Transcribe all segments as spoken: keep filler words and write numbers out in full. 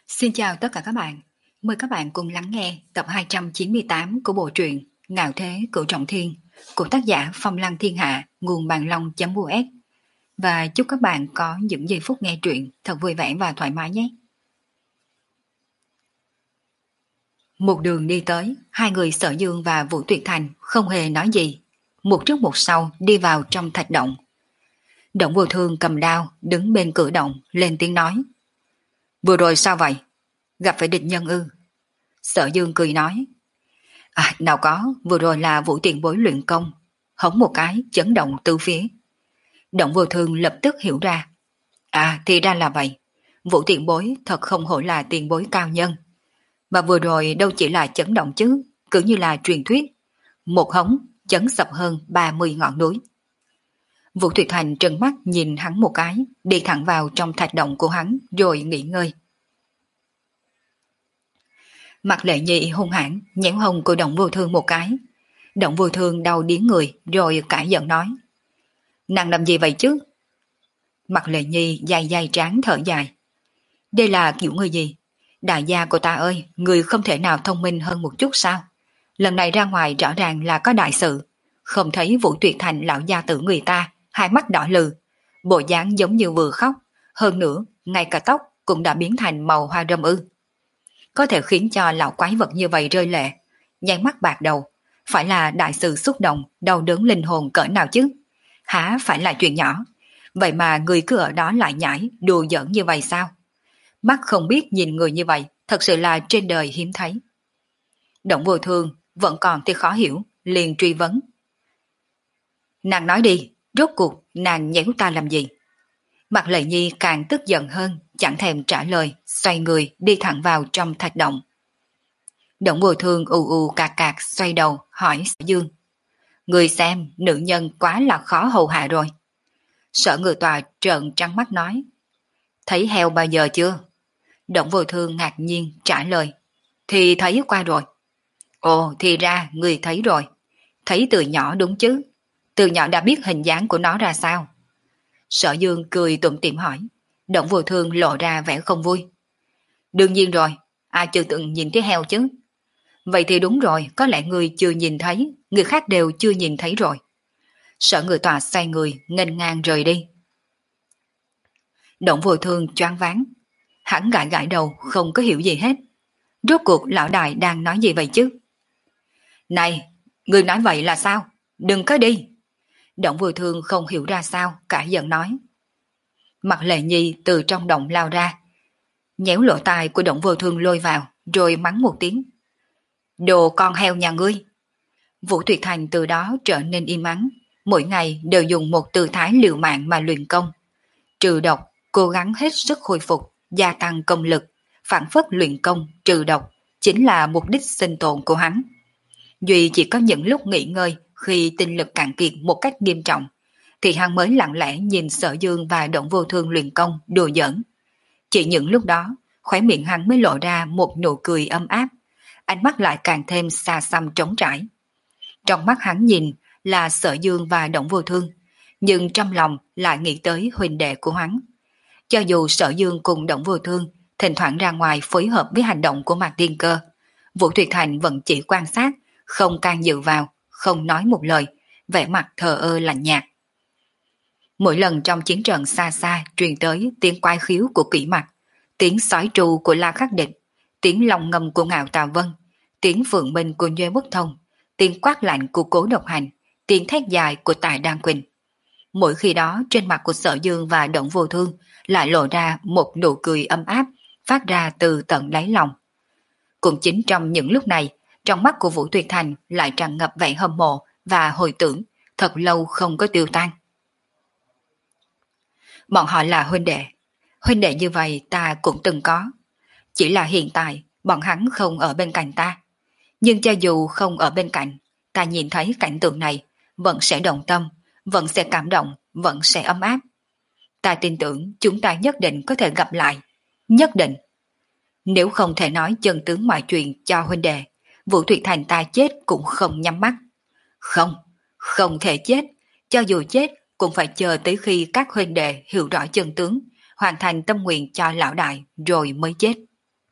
Xin chào tất cả các bạn. Mời các bạn cùng lắng nghe tập hai trăm chín mươi tám của bộ truyện Ngạo Thế Cửu Trọng Thiên của tác giả Phong Lăng Thiên Hạ, nguồn bàn long.us. Và chúc các bạn có những giây phút nghe truyện thật vui vẻ và thoải mái nhé. Một đường đi tới, hai người Sở Dương và Vũ Tuyệt Thành không hề nói gì. Một trước một sau đi vào trong thạch động. Động Vô Thương cầm đao đứng bên cửa động lên tiếng nói: Vừa rồi sao vậy? Gặp phải địch nhân ư? Sở Dương cười nói: À, nào có, vừa rồi là Vũ tiền bối luyện công, hống một cái chấn động từ phía. Động Vô Thương lập tức hiểu ra. À, thì ra là vậy. Vũ tiền bối thật không hổ là tiền bối cao nhân. Mà vừa rồi đâu chỉ là chấn động chứ, cứ như là truyền thuyết. Một hống chấn sập hơn ba mươi ngọn núi. Vũ Tuyệt Thành trừng mắt nhìn hắn một cái, đi thẳng vào trong thạch động của hắn rồi nghỉ ngơi. Mặt Lệ Nhi hung hãn nhéo hông của Động Vô Thương một cái. Động Vô Thương đau điếng người rồi cãi giận nói: Nàng làm gì vậy chứ? Mặt Lệ Nhi dài dài trán thở dài: Đây là kiểu người gì? Đại gia của ta ơi, người không thể nào thông minh hơn một chút sao? Lần này ra ngoài rõ ràng là có đại sự. Không thấy Vũ Tuyệt Thành lão gia tử người ta, hai mắt đỏ lừ, bộ dáng giống như vừa khóc. Hơn nữa, ngay cả tóc cũng đã biến thành màu hoa râm ư. Có thể khiến cho lão quái vật như vậy rơi lệ, nháy mắt bạc đầu, phải là đại sự xúc động, đau đớn linh hồn cỡ nào chứ? Hả phải là chuyện nhỏ? Vậy mà người cứ ở đó lại nhảy, đùa giỡn như vậy sao? Mắt không biết nhìn người như vậy, thật sự là trên đời hiếm thấy. Động Vô Thương vẫn còn thì khó hiểu, liền truy vấn: Nàng nói đi, rốt cuộc nàng nhéo ta làm gì? Mặt Lệ Nhi càng tức giận hơn, chẳng thèm trả lời, xoay người đi thẳng vào trong thạch động. Động Vô Thương ù ù cạc cạc xoay đầu hỏi Sở Dương: Người xem, nữ nhân quá là khó hầu hạ rồi. Sở Ngự Tòa trợn trắng mắt nói: Thấy heo bao giờ chưa? Động Vô Thương ngạc nhiên trả lời: Thì thấy qua rồi. Ồ, thì ra người thấy rồi. Thấy từ nhỏ đúng chứ? Từ nhỏ đã biết hình dáng của nó ra sao? Sở Dương cười tủm tỉm hỏi. Động Vô Thương lộ ra vẻ không vui: Đương nhiên rồi, ai chưa từng nhìn thấy heo chứ? Vậy thì đúng rồi, có lẽ người chưa nhìn thấy, người khác đều chưa nhìn thấy rồi. Sở Ngự Tòa xoay người nghênh ngang rời đi. Động Vô Thương choáng váng, hắn gãi gãi đầu không có hiểu gì hết. Rốt cuộc lão đại đang nói gì vậy chứ? Này, người nói vậy là sao? Đừng có đi. Động Vô Thương không hiểu ra sao, cả giận nói. Mặt Lệ Nhi từ trong động lao ra, nhéo lỗ tai của Động Vô Thương lôi vào, rồi mắng một tiếng: Đồ con heo nhà ngươi. Vũ Tuyệt Thành từ đó trở nên im ắng, mỗi ngày đều dùng một tư thái liều mạng mà luyện công. Trừ độc, cố gắng hết sức khôi phục, gia tăng công lực, phản phất luyện công, trừ độc, chính là mục đích sinh tồn của hắn. Duy chỉ có những lúc nghỉ ngơi, khi tinh lực cạn kiệt một cách nghiêm trọng, thì hắn mới lặng lẽ nhìn Sở Dương và Động Vô Thương luyện công, đùa giỡn. Chỉ những lúc đó, khóe miệng hắn mới lộ ra một nụ cười ấm áp, ánh mắt lại càng thêm xa xăm trống trải. Trong mắt hắn nhìn là Sở Dương và Động Vô Thương, nhưng trong lòng lại nghĩ tới huynh đệ của hắn. Cho dù Sở Dương cùng Động Vô Thương thỉnh thoảng ra ngoài phối hợp với hành động của Mạc Tiên Cơ, Vũ Tuyệt Thành vẫn chỉ quan sát, không can dự vào, không nói một lời, vẻ mặt thờ ơ lạnh nhạt. Mỗi lần trong chiến trận xa xa truyền tới tiếng quái khiếu của Kỷ Mặc, tiếng sói tru của La Khắc Địch, tiếng lòng ngầm của Ngạo Tà Vân, tiếng phượng minh của Nhuê Bất Thông, tiếng quát lạnh của Cố Độc Hành, tiếng thét dài của Tài Đan Quỳnh. Mỗi khi đó trên mặt của Sở Dương và Động Vô Thương lại lộ ra một nụ cười ấm áp, phát ra từ tận đáy lòng. Cũng chính trong những lúc này, trong mắt của Vũ Tuyệt Thành lại tràn ngập vẻ hâm mộ và hồi tưởng, thật lâu không có tiêu tan. Bọn họ là huynh đệ. Huynh đệ như vậy ta cũng từng có. Chỉ là hiện tại bọn hắn không ở bên cạnh ta. Nhưng cho dù không ở bên cạnh, ta nhìn thấy cảnh tượng này, vẫn sẽ động tâm, vẫn sẽ cảm động, vẫn sẽ ấm áp. Ta tin tưởng chúng ta nhất định có thể gặp lại. Nhất định. Nếu không thể nói chân tướng mọi chuyện cho huynh đệ, Vũ Tuyệt Thành ta chết cũng không nhắm mắt. Không, không thể chết. Cho dù chết cũng phải chờ tới khi các huynh đệ hiểu rõ chân tướng, hoàn thành tâm nguyện cho lão đại rồi mới chết.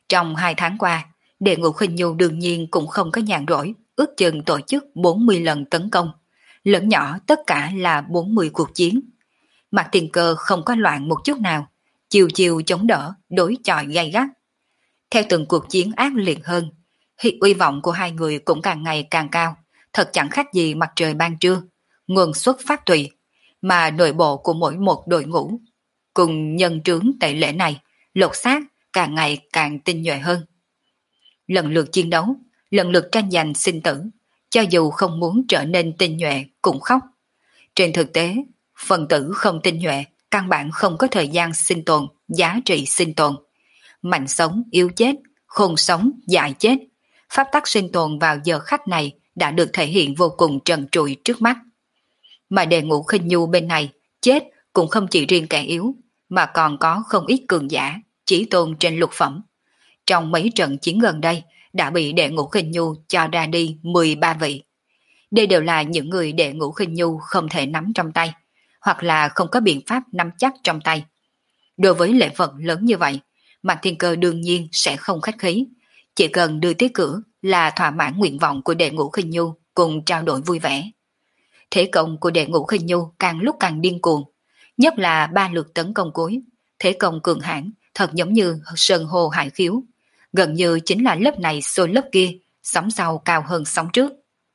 Trong hai tháng qua, Đệ Ngũ Khinh Nhu đương nhiên cũng không có nhàn rỗi, ước chừng tổ chức bốn mươi lần tấn công. Lớn nhỏ tất cả là bốn mươi cuộc chiến. Mặt Tiền Cơ không có loạn một chút nào, chiều chiều chống đỡ, đối chọi gay gắt. Theo từng cuộc chiến ác liệt hơn, thì uy vọng của hai người cũng càng ngày càng cao, thật chẳng khác gì mặt trời ban trưa, nguồn xuất phát tùy, mà nội bộ của mỗi một đội ngũ cùng nhân trướng tệ lệ này, lột xác càng ngày càng tinh nhuệ hơn. Lần lượt chiến đấu, lần lượt tranh giành sinh tử, cho dù không muốn trở nên tinh nhuệ cũng khóc. Trên thực tế, phần tử không tinh nhuệ căn bản không có thời gian sinh tồn, giá trị sinh tồn. Mạnh sống, yếu chết, khôn sống, dại chết. Pháp tắc sinh tồn vào giờ khắc này đã được thể hiện vô cùng trần trụi trước mắt. Mà Đệ Ngũ Khinh Nhu bên này, chết cũng không chỉ riêng kẻ yếu, mà còn có không ít cường giả, chỉ tôn trên lục phẩm. Trong mấy trận chiến gần đây, đã bị Đệ Ngũ Khinh Nhu cho ra đi mười ba vị. Đây đều là những người Đệ Ngũ Khinh Nhu không thể nắm trong tay, hoặc là không có biện pháp nắm chắc trong tay. Đối với lễ vật lớn như vậy, Mạc Thiên Cơ đương nhiên sẽ không khách khí, chỉ cần đưa tới cửa là thỏa mãn nguyện vọng của Đệ Ngũ Khinh Nhu cùng trao đổi vui vẻ. Thế công của Đệ Ngũ Khinh Nhu càng lúc càng điên cuồng, nhất là ba lượt tấn công cuối, thế công cường hãn thật giống như sơn hồ hải khiếu, gần như chính là lớp này xô lớp kia, sóng sau cao hơn sóng trước.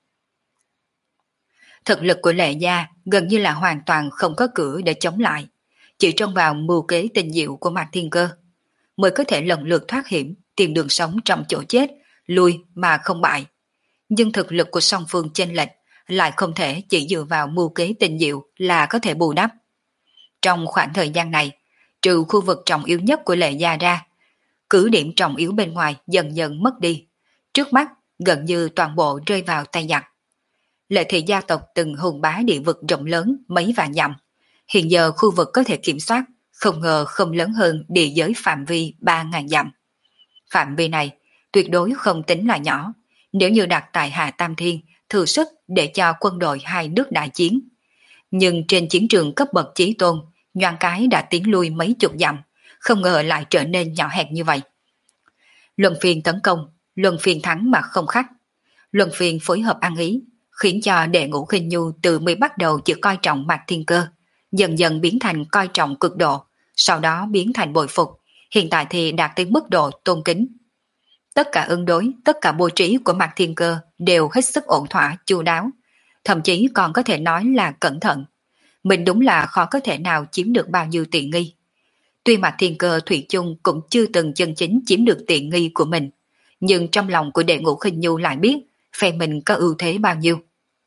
Thực lực của Lệ Gia gần như là hoàn toàn không có cửa để chống lại, chỉ trông vào mưu kế tinh diệu của Mạc Thiên Cơ mới có thể lần lượt thoát hiểm, tìm đường sống trong chỗ chết, lui mà không bại. Nhưng thực lực của song phương chênh lệch lại không thể chỉ dựa vào mưu kế tinh diệu là có thể bù đắp. Trong khoảng thời gian này, trừ khu vực trọng yếu nhất của Lệ Gia ra, cứ điểm trọng yếu bên ngoài dần dần mất đi, trước mắt gần như toàn bộ rơi vào tay giặc. Lệ Thị gia tộc từng hùng bá địa vực rộng lớn mấy vạn dặm, hiện giờ khu vực có thể kiểm soát không ngờ không lớn hơn địa giới phạm vi ba nghìn dặm. Phạm vi này tuyệt đối không tính là nhỏ, nếu như đặt tại Hạ Tam Thiên thử sức để cho quân đội hai nước đại chiến. Nhưng trên chiến trường cấp bậc chí tôn, nhoáng cái đã tiến lui mấy chục dặm, không ngờ lại trở nên nhỏ hẹp như vậy. Luân phiên tấn công, luân phiên thắng mà không khắc, luân phiên phối hợp ăn ý, khiến cho Đệ Ngũ Khinh Nhu từ mới bắt đầu chỉ coi trọng Mạc Thiên Cơ, dần dần biến thành coi trọng cực độ, sau đó biến thành bội phục, hiện tại thì đạt tới mức độ tôn kính. Tất cả ứng đối, tất cả bố trí của Mạc Thiên Cơ đều hết sức ổn thỏa, chu đáo, thậm chí còn có thể nói là cẩn thận. Mình đúng là khó có thể nào chiếm được bao nhiêu tiện nghi. Tuy Mạc Thiên Cơ thủy chung cũng chưa từng chân chính chiếm được tiện nghi của mình, nhưng trong lòng của Đệ Ngũ Khinh Nhu lại biết phe mình có ưu thế bao nhiêu.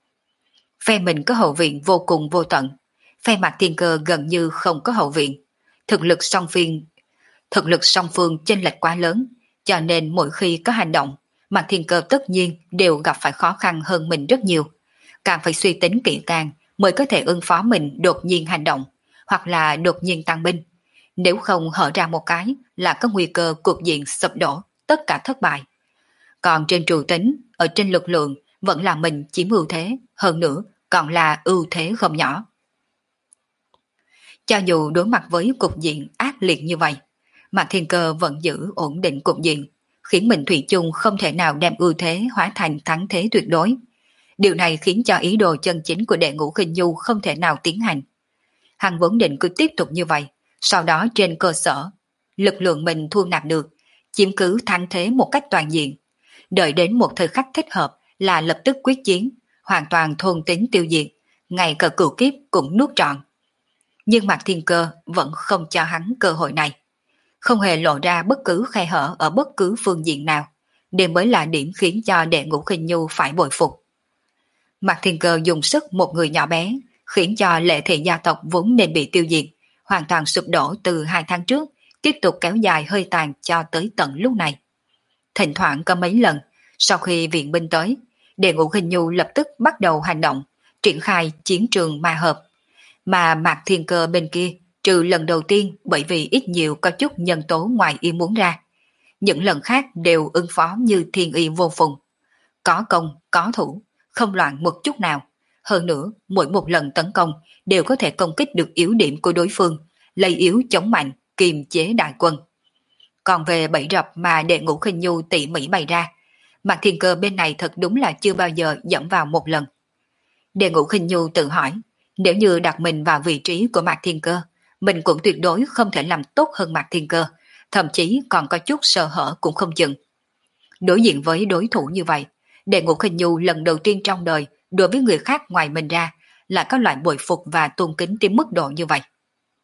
Phe mình có hậu viện vô cùng vô tận, phe Mạc Thiên Cơ gần như không có hậu viện. Thực lực song phiên, thực lực song phương chênh lệch quá lớn, cho nên mỗi khi có hành động, Mạc Thiên Cơ tất nhiên đều gặp phải khó khăn hơn mình rất nhiều, càng phải suy tính kỹ càng mới có thể ứng phó mình đột nhiên hành động, hoặc là đột nhiên tăng binh. Nếu không hở ra một cái là có nguy cơ cục diện sụp đổ, tất cả thất bại. Còn trên trụ tính, ở trên lực lượng vẫn là mình chiếm ưu thế, hơn nữa còn là ưu thế không nhỏ. Cho dù đối mặt với cục diện ác liệt như vậy, Mạc Thiên Cơ vẫn giữ ổn định cục diện, khiến mình thủy chung không thể nào đem ưu thế hóa thành thắng thế tuyệt đối. Điều này khiến cho ý đồ chân chính của Đệ Ngũ Khinh Nhu không thể nào tiến hành. Hắn vốn định cứ tiếp tục như vậy, sau đó trên cơ sở lực lượng mình thu nạp được, chiếm cứ thắng thế một cách toàn diện, đợi đến một thời khắc thích hợp là lập tức quyết chiến, hoàn toàn thôn tính tiêu diệt, ngay cả cửu kiếp cũng nuốt trọn. Nhưng Mạc Thiên Cơ vẫn không cho hắn cơ hội này, không hề lộ ra bất cứ khe hở ở bất cứ phương diện nào, đây mới là điểm khiến cho Đệ Ngũ Khinh Nhu phải bội phục. Mạc Thiên Cơ dùng sức một người nhỏ bé, khiến cho Lệ Thị gia tộc vốn nên bị tiêu diệt, hoàn toàn sụp đổ từ hai tháng trước, tiếp tục kéo dài hơi tàn cho tới tận lúc này. Thỉnh thoảng có mấy lần, sau khi viện binh tới, Đệ Ngũ Khinh Nhu lập tức bắt đầu hành động, triển khai chiến trường ma hợp. Mà Mạc Thiên Cơ bên kia, trừ lần đầu tiên bởi vì ít nhiều có chút nhân tố ngoài ý muốn ra, những lần khác đều ứng phó như thiên y vô phùng. Có công, có thủ, không loạn một chút nào. Hơn nữa, mỗi một lần tấn công đều có thể công kích được yếu điểm của đối phương, lấy yếu chống mạnh, kiềm chế đại quân. Còn về bẫy rập mà Đệ Ngũ Khinh Nhu tỉ mỉ bày ra, Mạc Thiên Cơ bên này thật đúng là chưa bao giờ dẫm vào một lần. Đệ Ngũ Khinh Nhu tự hỏi, nếu như đặt mình vào vị trí của Mạc Thiên Cơ, mình cũng tuyệt đối không thể làm tốt hơn Mạc Thiên Cơ, thậm chí còn có chút sơ hở cũng không chừng. Đối diện với đối thủ như vậy, Đệ Ngũ Khinh Nhu lần đầu tiên trong đời đối với người khác ngoài mình ra lại có loại bội phục và tôn kính đến mức độ như vậy.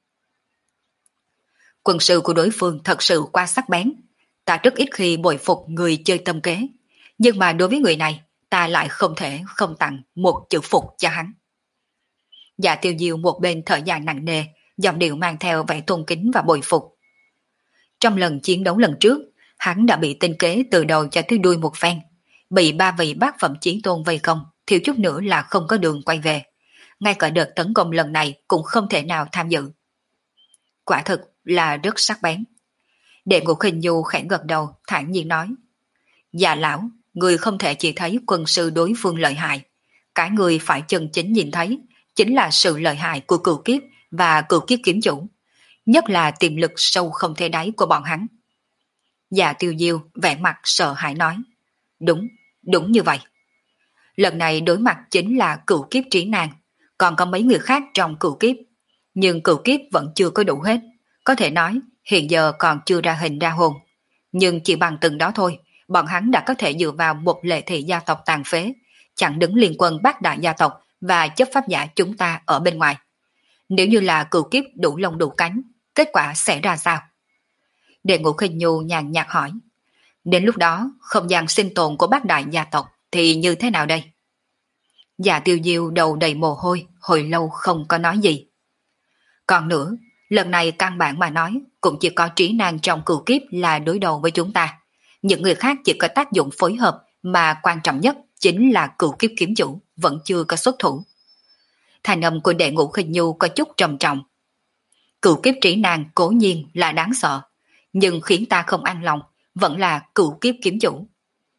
Quân sư của đối phương thật sự quá sắc bén, ta rất ít khi bội phục người chơi tâm kế, nhưng mà đối với người này, ta lại không thể không tặng một chữ phục cho hắn. Dạ Tiêu Diêu một bên thở dài nặng nề, giọng điệu mang theo vẻ tôn kính và bội phục. Trong lần chiến đấu lần trước, hắn đã bị tinh kế từ đầu cho tới đuôi một phen, bị ba vị bát phẩm chí tôn vây công, thiếu chút nữa là không có đường quay về. Ngay cả đợt tấn công lần này cũng không thể nào tham dự. Quả thực là rất sắc bén. Đệ Ngũ Khinh Nhu khẽ gật đầu, thản nhiên nói: Dạ lão, người không thể chỉ thấy quân sư đối phương lợi hại, cái người phải chân chính nhìn thấy chính là sự lợi hại của cửu kiếp và cửu kiếp kiếm chủ, nhất là tiềm lực sâu không thể đáy của bọn hắn. Dạ Tiêu Diêu vẻ mặt sợ hãi nói: Đúng, đúng như vậy. Lần này đối mặt chính là cửu kiếp trí nàng, còn có mấy người khác trong cửu kiếp, nhưng cửu kiếp vẫn chưa có đủ hết, có thể nói hiện giờ còn chưa ra hình ra hồn. Nhưng chỉ bằng từng đó thôi, bọn hắn đã có thể dựa vào một lệ thị gia tộc tàn phế, chặn đứng liên quân bát đại gia tộc và chấp pháp giả chúng ta ở bên ngoài. Nếu như là cửu kiếp đủ lông đủ cánh, kết quả sẽ ra sao? Đệ Ngũ Khinh Nhu nhàn nhạt hỏi. Đến lúc đó, không gian sinh tồn của bát đại gia tộc thì như thế nào đây? Dạ Tiêu Diêu đầu đầy mồ hôi, hồi lâu không có nói gì. Còn nữa, lần này căn bản mà nói, cũng chỉ có trí năng trong cửu kiếp là đối đầu với chúng ta. Những người khác chỉ có tác dụng phối hợp, mà quan trọng nhất chính là cửu kiếp kiếm chủ, vẫn chưa có xuất thủ. Thành âm của Đệ Ngũ Khinh Nhu có chút trầm trọng. Cửu kiếp trí năng cố nhiên là đáng sợ, nhưng khiến ta không an lòng vẫn là cửu kiếp kiếm chủ.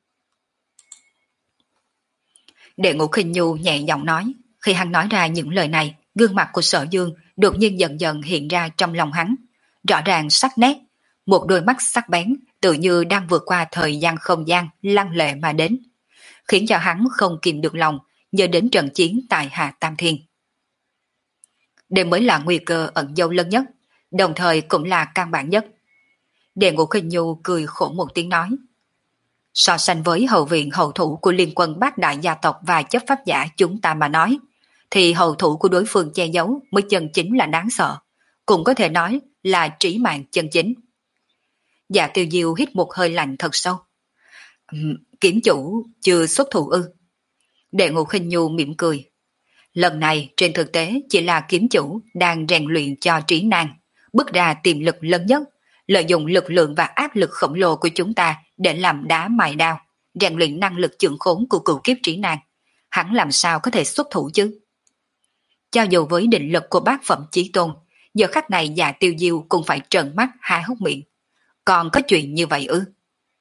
Đệ Ngũ Khinh Nhu nhẹ giọng nói, khi hắn nói ra những lời này, gương mặt của Sở Dương đột nhiên dần dần hiện ra trong lòng hắn, rõ ràng sắc nét, một đôi mắt sắc bén, tự như đang vượt qua thời gian không gian lăng lệ mà đến, khiến cho hắn không kìm được lòng nhớ đến trận chiến tại Hạ Tam Thiên. Đây mới là nguy cơ ẩn dấu lớn nhất, đồng thời cũng là căn bản nhất. Đệ Ngũ Khinh Nhu cười khổ một tiếng nói. So sánh với hậu viện hậu thủ của liên quân bát đại gia tộc và chấp pháp giả chúng ta mà nói, thì hậu thủ của đối phương che giấu mới chân chính là đáng sợ, cũng có thể nói là trí mạng chân chính. Dạ Tiêu Diêu hít một hơi lạnh thật sâu. Um, Kiếm chủ chưa xuất thủ ư? Đệ Ngũ Khinh Nhu mỉm cười. Lần này trên thực tế chỉ là kiếm chủ đang rèn luyện cho trí năng, bước ra tiềm lực lớn nhất, lợi dụng lực lượng và áp lực khổng lồ của chúng ta để làm đá mài đao, rèn luyện năng lực chưởng khốn của cửu kiếp trí năng. Hắn làm sao có thể xuất thủ chứ? Cho dù với định lực của bát phẩm chí tôn, giờ khắc này Dạ Tiêu Diêu cũng phải trợn mắt há hốc miệng. Còn có chuyện như vậy ư?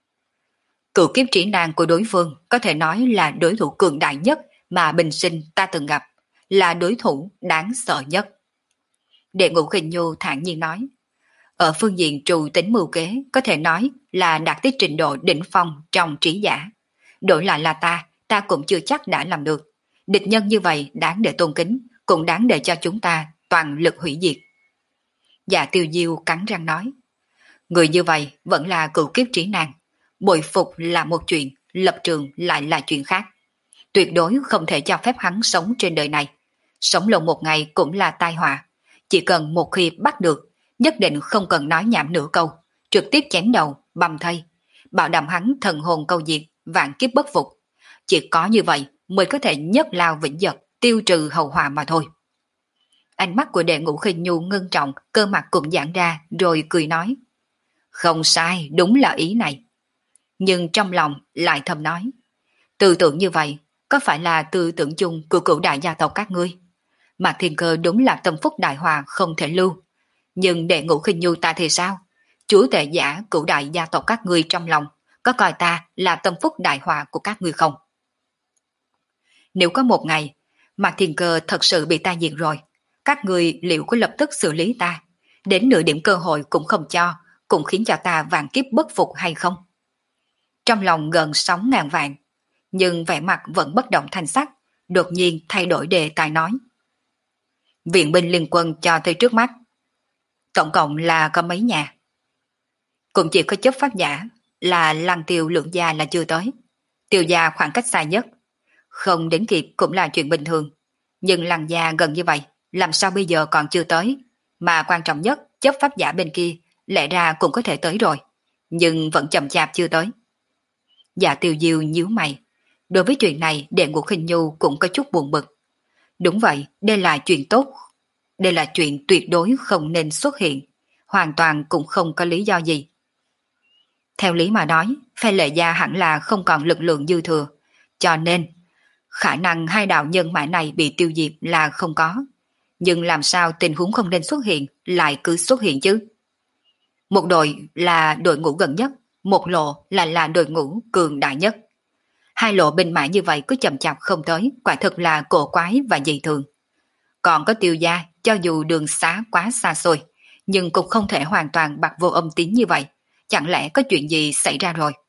Cửu kiếp trí năng của đối phương có thể nói là đối thủ cường đại nhất mà bình sinh ta từng gặp, là đối thủ đáng sợ nhất. Đệ Ngũ Khinh Nhu thản nhiên nói. Ở phương diện trù tính mưu kế có thể nói là đạt tới trình độ đỉnh phong trong trí giả. Đổi lại là ta, ta cũng chưa chắc đã làm được. Địch nhân như vậy đáng để tôn kính, cũng đáng để cho chúng ta toàn lực hủy diệt. Dạ Tiêu Diêu cắn răng nói. Người như vậy vẫn là cửu kiếp trí năng. Bội phục là một chuyện, lập trường lại là chuyện khác. Tuyệt đối không thể cho phép hắn sống trên đời này. Sống lâu một ngày cũng là tai họa. Chỉ cần một khi bắt được, nhất định không cần nói nhảm nửa câu, trực tiếp chém đầu, bầm thây, bảo đảm hắn thần hồn câu diệt, vạn kiếp bất phục. Chỉ có như vậy mới có thể nhất lao vĩnh giật, tiêu trừ hậu họa mà thôi. Ánh mắt của Đệ Ngũ Khinh Nhu ngưng trọng, cơ mặt cũng giãn ra, rồi cười nói. Không sai, đúng là ý này. Nhưng trong lòng lại thầm nói. Tư tưởng như vậy, có phải là tư tưởng chung của cửu đại gia tộc các ngươi? Mà Thiên Cơ đúng là tâm phúc đại hòa không thể lưu. Nhưng Đệ Ngũ Khinh Nhu ta thì sao? Chúa tể giả cửu đại gia tộc các ngươi trong lòng, có coi ta là tâm phúc đại hòa của các ngươi không? Nếu có một ngày, Mạc Thiên Cơ thật sự bị ta diệt rồi, các ngươi liệu có lập tức xử lý ta? Đến nửa điểm cơ hội cũng không cho, cũng khiến cho ta vạn kiếp bất phục hay không? Trong lòng gần sóng ngàn vạn, nhưng vẻ mặt vẫn bất động thanh sắc, đột nhiên thay đổi đề tài nói. Viện binh liên quân cho tới trước mắt, tổng cộng là có mấy nhà? Cũng chỉ có chấp pháp giả là Lăng Tiêu Lượng gia là chưa tới. Tiêu gia khoảng cách xa nhất, không đến kịp cũng là chuyện bình thường. Nhưng Lăng gia gần như vậy, làm sao bây giờ còn chưa tới? Mà quan trọng nhất, chấp pháp giả bên kia lẽ ra cũng có thể tới rồi, nhưng vẫn chậm chạp chưa tới. Dạ Tiêu Diêu nhíu mày. Đối với chuyện này, Đệ Ngũ Khinh Nhu cũng có chút buồn bực. Đúng vậy, đây là chuyện tốt. Đây là chuyện tuyệt đối không nên xuất hiện. Hoàn toàn cũng không có lý do gì. Theo lý mà nói, phe Lệ gia hẳn là không còn lực lượng dư thừa. Cho nên, khả năng hai đạo nhân mã này bị tiêu diệt là không có. Nhưng làm sao tình huống không nên xuất hiện lại cứ xuất hiện chứ? Một đội là đội ngũ gần nhất, một lộ là là đội ngũ cường đại nhất. Hai lộ binh mã như vậy cứ chậm chạp không tới, quả thực là cổ quái và dị thường. Còn có Tiêu gia, cho dù đường xá quá xa xôi, nhưng cũng không thể hoàn toàn bạc vô âm tín như vậy. Chẳng lẽ có chuyện gì xảy ra rồi?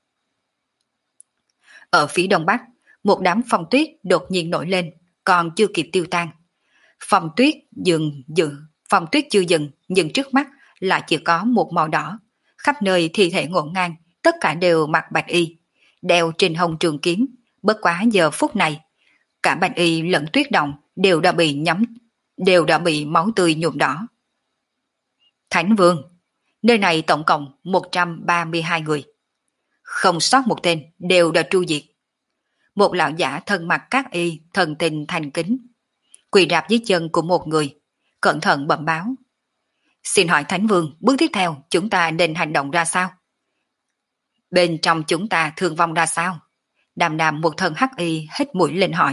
Ở phía đông bắc, một đám phong tuyết đột nhiên nổi lên, còn chưa kịp tiêu tan. Phong tuyết dừng dừng, phong tuyết chưa dừng, nhưng trước mắt lại chỉ có một màu đỏ. Khắp nơi thi thể ngổn ngang, tất cả đều mặc bạch y, đeo trên hông trường kiếm. Bất quá giờ phút này, cả bạch y lẫn tuyết động đều đã bị nhắm, đều đã bị máu tươi nhuộm đỏ. Thánh Vương, nơi này tổng cộng một trăm ba mươi hai người. Không sót một tên, đều đã tru diệt. Một lão giả thân mặc các y, thần tình thành kính, quỳ rạp dưới chân của một người, cẩn thận bẩm báo. Xin hỏi Thánh Vương, bước tiếp theo chúng ta nên hành động ra sao? Bên trong chúng ta thương vong ra sao? Đàm đàm một thân hắc y hết mũi lên hỏi.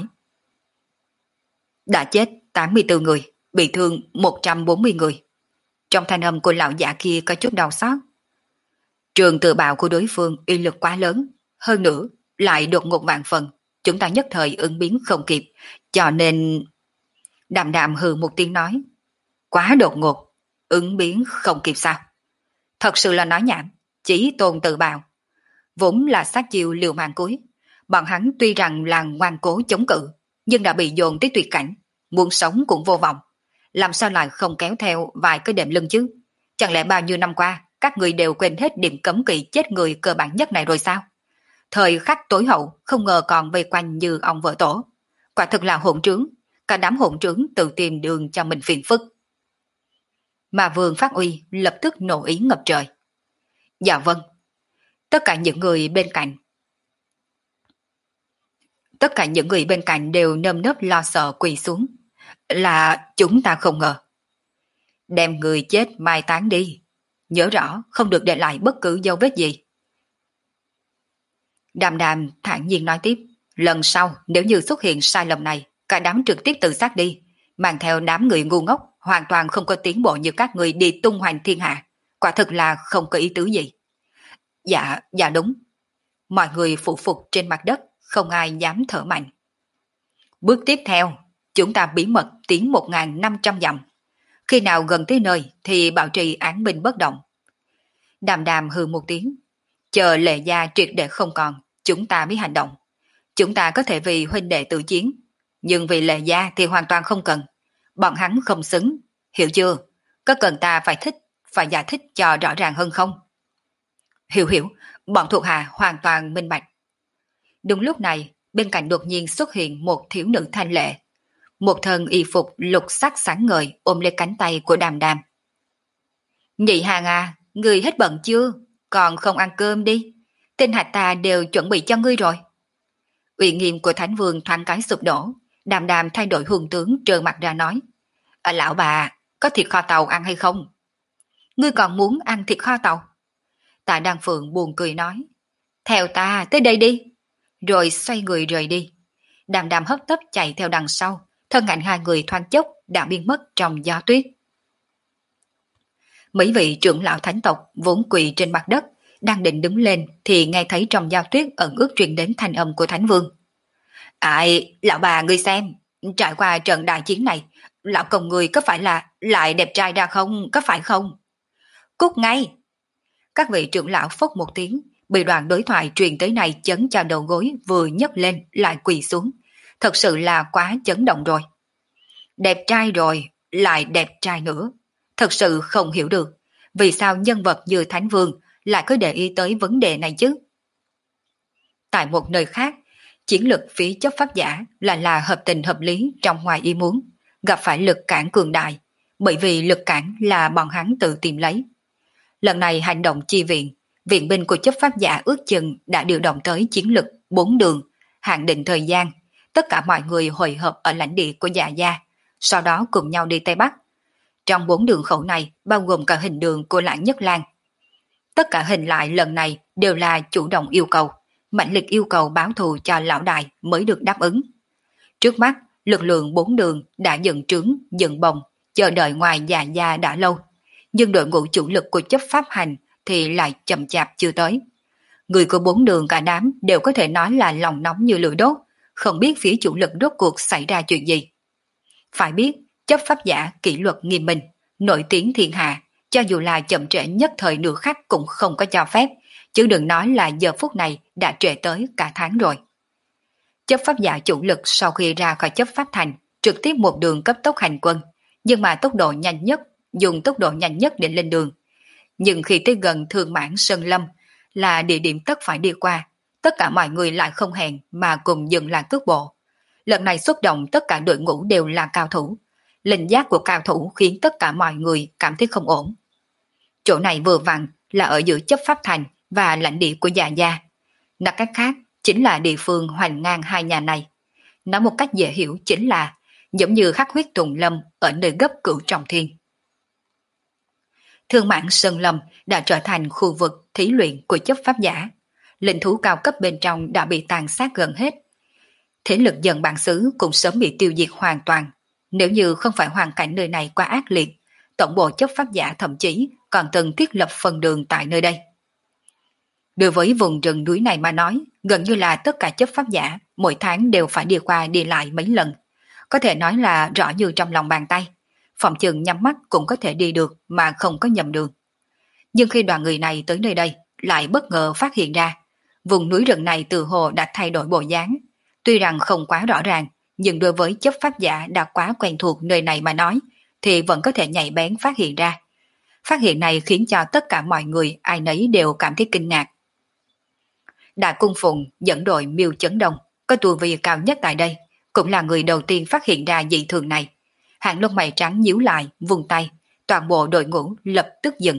Đã chết tám mươi tư người, bị thương một trăm bốn mươi người. Trong thanh âm của lão giả kia có chút đau xót. Trường tự bạo của đối phương uy lực quá lớn, hơn nữa lại đột ngột vạn phần, chúng ta nhất thời ứng biến không kịp, cho nên... Đàm đàm hừ một tiếng nói. Quá đột ngột, ứng biến không kịp sao? Thật sự là nói nhảm, chỉ tôn tự bạo. Vốn là sát chiêu liều mạng cuối, bọn hắn tuy rằng là ngoan cố chống cự, nhưng đã bị dồn tới tuyệt cảnh, muốn sống cũng vô vọng. Làm sao lại không kéo theo vài cái đệm lưng chứ? Chẳng lẽ bao nhiêu năm qua, các người đều quên hết điểm cấm kỵ chết người cơ bản nhất này rồi sao? Thời khắc tối hậu, không ngờ còn vây quanh như ông vợ tổ. Quả thực là hỗn trướng, cả đám hỗn trướng tự tìm đường cho mình phiền phức. Mà Vương Phát Uy lập tức nổ ý ngập trời. Dạ vâng. Tất cả những người bên cạnh Tất cả những người bên cạnh đều nơm nớp lo sợ quỳ xuống. Là chúng ta không ngờ. Đem người chết mai táng đi. Nhớ rõ không được để lại bất cứ dấu vết gì. Đàm đàm thản nhiên nói tiếp. Lần sau nếu như xuất hiện sai lầm này, cả đám trực tiếp tự sát đi. Mang theo đám người ngu ngốc, hoàn toàn không có tiến bộ như các người đi tung hoành thiên hạ. Quả thực là không có ý tứ gì. Dạ, dạ đúng. Mọi người phụ phục trên mặt đất, không ai dám thở mạnh. Bước tiếp theo, chúng ta bí mật tiến một nghìn năm trăm dặm. Khi nào gần tới nơi thì bảo trì án binh bất động. Đàm đàm hừ một tiếng. Chờ Lệ gia triệt để không còn, chúng ta mới hành động. Chúng ta có thể vì huynh đệ tự chiến, nhưng vì Lệ gia thì hoàn toàn không cần. Bọn hắn không xứng, hiểu chưa? Có cần ta phải thích, phải giải thích cho rõ ràng hơn không? Hiểu hiểu, bọn thuộc hạ hoàn toàn minh bạch. Đúng lúc này, bên cạnh đột nhiên xuất hiện một thiếu nữ thanh lệ. Một thân y phục lục sắc sáng ngời ôm lấy cánh tay của Đàm đàm. Nhị hàng à, người hết bận chưa? Còn không ăn cơm đi. Tên hạt ta đều chuẩn bị cho ngươi rồi. Uy nghiêm của Thánh Vương thoáng cái sụp đổ. Đàm đàm thay đổi hương tướng trơ mặt ra nói. À, lão bà, có thịt kho tàu ăn hay không? Ngươi còn muốn ăn thịt kho tàu? Tạ Đăng Phượng buồn cười nói. Theo ta tới đây đi. Rồi xoay người rời đi. Đàm đàm hấp tấp chạy theo đằng sau. Thân ảnh hai người thoáng chốc đã biến mất trong gió tuyết. Mấy vị trưởng lão thánh tộc vốn quỳ trên mặt đất, đang định đứng lên thì nghe thấy trong gió tuyết ẩn ước truyền đến thanh âm của Thánh Vương. Ai, lão bà ngươi xem, trải qua trận đại chiến này, lão công người có phải là lại đẹp trai ra không, có phải không? Cút ngay! Các vị trưởng lão phốc một tiếng, bị đoạn đối thoại truyền tới này chấn cho đầu gối vừa nhấc lên lại quỳ xuống. Thật sự là quá chấn động rồi. Đẹp trai rồi, lại đẹp trai nữa. Thật sự không hiểu được, vì sao nhân vật như Thánh Vương lại cứ để ý tới vấn đề này chứ. Tại một nơi khác, chiến lực phía chấp pháp giả là là hợp tình hợp lý trong ngoài ý muốn, gặp phải lực cản cường đại, bởi vì lực cản là bọn hắn tự tìm lấy. Lần này hành động chi viện, viện binh của chấp pháp giả ước chừng đã điều động tới chiến lực bốn đường, hạn định thời gian, tất cả mọi người hội hợp ở lãnh địa của Dạ Gia, sau đó cùng nhau đi Tây Bắc. Trong bốn đường khẩu này bao gồm cả hình đường của Lãng Nhất Lang. Tất cả hình lại lần này đều là chủ động yêu cầu, mạnh liệt yêu cầu báo thù cho lão đại mới được đáp ứng. Trước mắt, lực lượng bốn đường đã dựng trướng, dựng bồng, chờ đợi ngoài Dạ Gia đã lâu, nhưng đội ngũ chủ lực của chấp pháp hành thì lại chậm chạp chưa tới. Người của bốn đường cả đám đều có thể nói là lòng nóng như lửa đốt, không biết phía chủ lực rốt cuộc xảy ra chuyện gì. Phải biết, chấp pháp giả kỷ luật nghiêm minh, nổi tiếng thiên hạ, cho dù là chậm trễ nhất thời nửa khắc cũng không có cho phép, chứ đừng nói là giờ phút này đã trễ tới cả tháng rồi. Chấp pháp giả chủ lực sau khi ra khỏi chấp pháp thành, trực tiếp một đường cấp tốc hành quân, nhưng mà tốc độ nhanh nhất, dùng tốc độ nhanh nhất để lên đường. Nhưng khi tới gần Thương Mãn Sơn Lâm, là địa điểm tất phải đi qua, tất cả mọi người lại không hẹn mà cùng dừng lại cước bộ. Lần này xuất động tất cả đội ngũ đều là cao thủ. Linh giác của cao thủ khiến tất cả mọi người cảm thấy không ổn. Chỗ này vừa vặn là ở giữa chấp pháp thành và lãnh địa của Dạ Gia. Nói cách khác, chính là địa phương hoành ngang hai nhà này. Nói một cách dễ hiểu chính là giống như Hắc Huyết Tùng Lâm ở nơi gấp cửu trọng thiên. Thương Mãn Sơn Lâm đã trở thành khu vực thí luyện của chấp pháp giả. Linh thú cao cấp bên trong đã bị tàn sát gần hết. Thế lực dần bản xứ cũng sớm bị tiêu diệt hoàn toàn. Nếu như không phải hoàn cảnh nơi này quá ác liệt, tổng bộ chấp pháp giả thậm chí còn từng thiết lập phần đường tại nơi đây. Đối với vùng rừng núi này mà nói, gần như là tất cả chấp pháp giả mỗi tháng đều phải đi qua đi lại mấy lần. Có thể nói là rõ như trong lòng bàn tay. Phòng chừng nhắm mắt cũng có thể đi được mà không có nhầm đường. Nhưng khi đoàn người này tới nơi đây, lại bất ngờ phát hiện ra, vùng núi rừng này từ hồ đã thay đổi bộ dáng. Tuy rằng không quá rõ ràng, nhưng đối với chấp pháp giả đã quá quen thuộc nơi này mà nói, thì vẫn có thể nhạy bén phát hiện ra. Phát hiện này khiến cho tất cả mọi người ai nấy đều cảm thấy kinh ngạc. Đại Cung Phụng dẫn đội Miêu Chấn Đông, có tu vi cao nhất tại đây, cũng là người đầu tiên phát hiện ra dị thường này. Hàng lông mày trắng nhíu lại, vùng tay, toàn bộ đội ngũ lập tức dừng.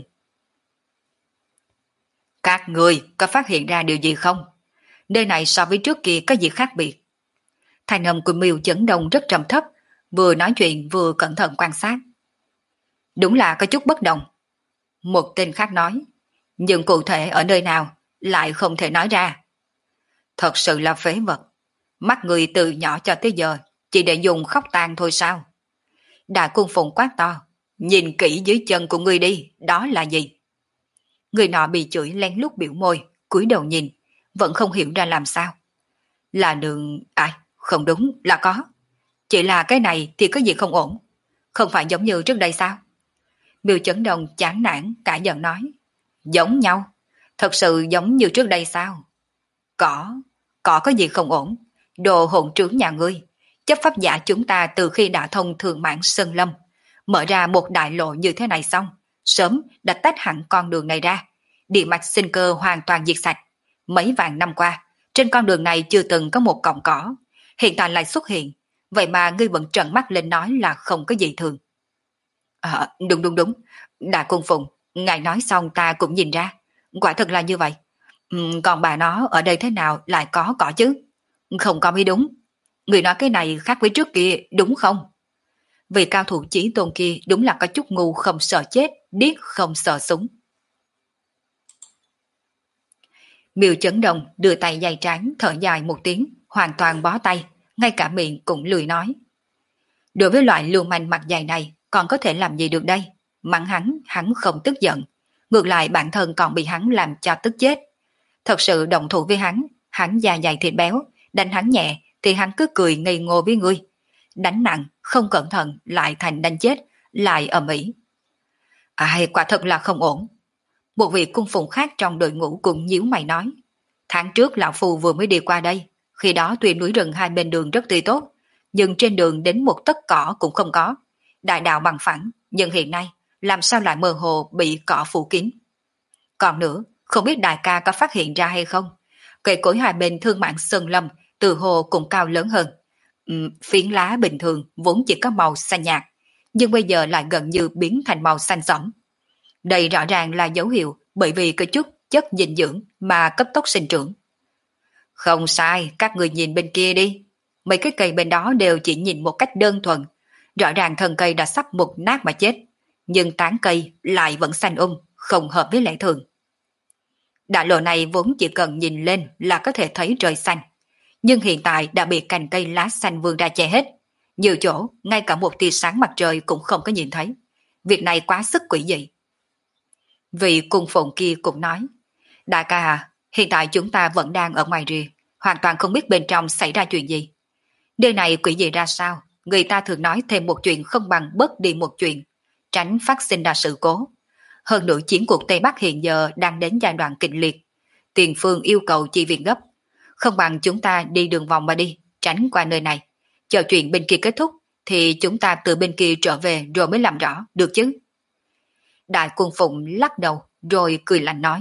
Các người có phát hiện ra điều gì không? Nơi này so với trước kia có gì khác biệt? Thanh âm của Miêu Chấn Đông rất trầm thấp, vừa nói chuyện vừa cẩn thận quan sát. Đúng là có chút bất đồng. Một tên khác nói, nhưng cụ thể ở nơi nào lại không thể nói ra. Thật sự là phế vật. Mắt người từ nhỏ cho tới giờ chỉ để dùng khóc tàn thôi sao? Đại Cung Phụng quát to, nhìn kỹ dưới chân của ngươi đi, đó là gì? Người nọ bị chửi lén lút biểu môi, cúi đầu nhìn, vẫn không hiểu ra làm sao. Là đường... ai, không đúng, là có. Chỉ là cái này thì có gì không ổn. Không phải giống như trước đây sao? Miêu Chấn Đông chán nản cả giận nói, giống nhau, thật sự giống như trước đây sao? Có, có có gì không ổn. Đồ hỗn trướng nhà ngươi, chấp pháp giả chúng ta từ khi đã thông Thương Mãn Sơn Lâm, mở ra một đại lộ như thế này xong, sớm đã tách hẳn con đường này ra, địa mạch sinh cơ hoàn toàn diệt sạch. Mấy vạn năm qua, trên con đường này chưa từng có một cọng cỏ, hiện tại lại xuất hiện, vậy mà ngươi vẫn trợn mắt lên nói là không có gì thường. À, đúng đúng đúng, Đại Cung Phụng, ngài nói xong ta cũng nhìn ra, quả thật là như vậy. Uhm, còn bà nó ở đây thế nào lại có cỏ chứ? Không có mới đúng. Người nói cái này khác với trước kia, đúng không? Vì cao thủ chí tôn kia đúng là có chút ngu không sợ chết, điếc không sợ súng. Miêu Chấn Đông đưa tay dày trán thở dài một tiếng, hoàn toàn bó tay, ngay cả miệng cũng lười nói. Đối với loại lưu manh mặt dày này, còn có thể làm gì được đây? Mắng hắn, hắn không tức giận. Ngược lại bản thân còn bị hắn làm cho tức chết. Thật sự động thủ với hắn, hắn da dày thịt béo, đánh hắn nhẹ thì hắn cứ cười ngây ngô với ngươi. Đánh nặng, không cẩn thận lại thành đánh chết, lại ầm ĩ. Ai, quả thật là không ổn. Một vị cung phụng khác trong đội ngũ cũng nhíu mày nói, tháng trước lão phu vừa mới đi qua đây, khi đó tuy núi rừng hai bên đường rất tươi tốt, nhưng trên đường đến một tấc cỏ cũng không có, đại đạo bằng phẳng, nhưng hiện nay làm sao lại mơ hồ bị cỏ phủ kín. Còn nữa, không biết đại ca có phát hiện ra hay không, cây cối hai bên thương mãn sơn lâm từ hồ cũng cao lớn hơn. Uhm, phiến lá bình thường vốn chỉ có màu xanh nhạt, nhưng bây giờ lại gần như biến thành màu xanh sẫm. Đây rõ ràng là dấu hiệu bởi vì có chút chất dinh dưỡng mà cấp tốc sinh trưởng. Không sai, các người nhìn bên kia đi. Mấy cái cây bên đó đều chỉ nhìn một cách đơn thuần. Rõ ràng thân cây đã sắp mục nát mà chết, nhưng tán cây lại vẫn xanh um, không hợp với lẽ thường. Đại lộ này vốn chỉ cần nhìn lên là có thể thấy trời xanh, nhưng hiện tại đã bị cành cây lá xanh vươn ra che hết. Nhiều chỗ, ngay cả một tia sáng mặt trời cũng không có nhìn thấy. Việc này quá sức quỷ dị. Vị cung phụng kia cũng nói, đại ca à, hiện tại chúng ta vẫn đang ở ngoài rìa, hoàn toàn không biết bên trong xảy ra chuyện gì. Nơi này quỷ dị ra sao, người ta thường nói thêm một chuyện không bằng bớt đi một chuyện, tránh phát sinh ra sự cố. Hơn nữa chiến cuộc Tây Bắc hiện giờ đang đến giai đoạn kịch liệt, tiền phương yêu cầu chi viện gấp, không bằng chúng ta đi đường vòng mà đi, tránh qua nơi này, chờ chuyện bên kia kết thúc thì chúng ta từ bên kia trở về rồi mới làm rõ, được chứ? Đại cung phụng lắc đầu rồi cười lạnh nói,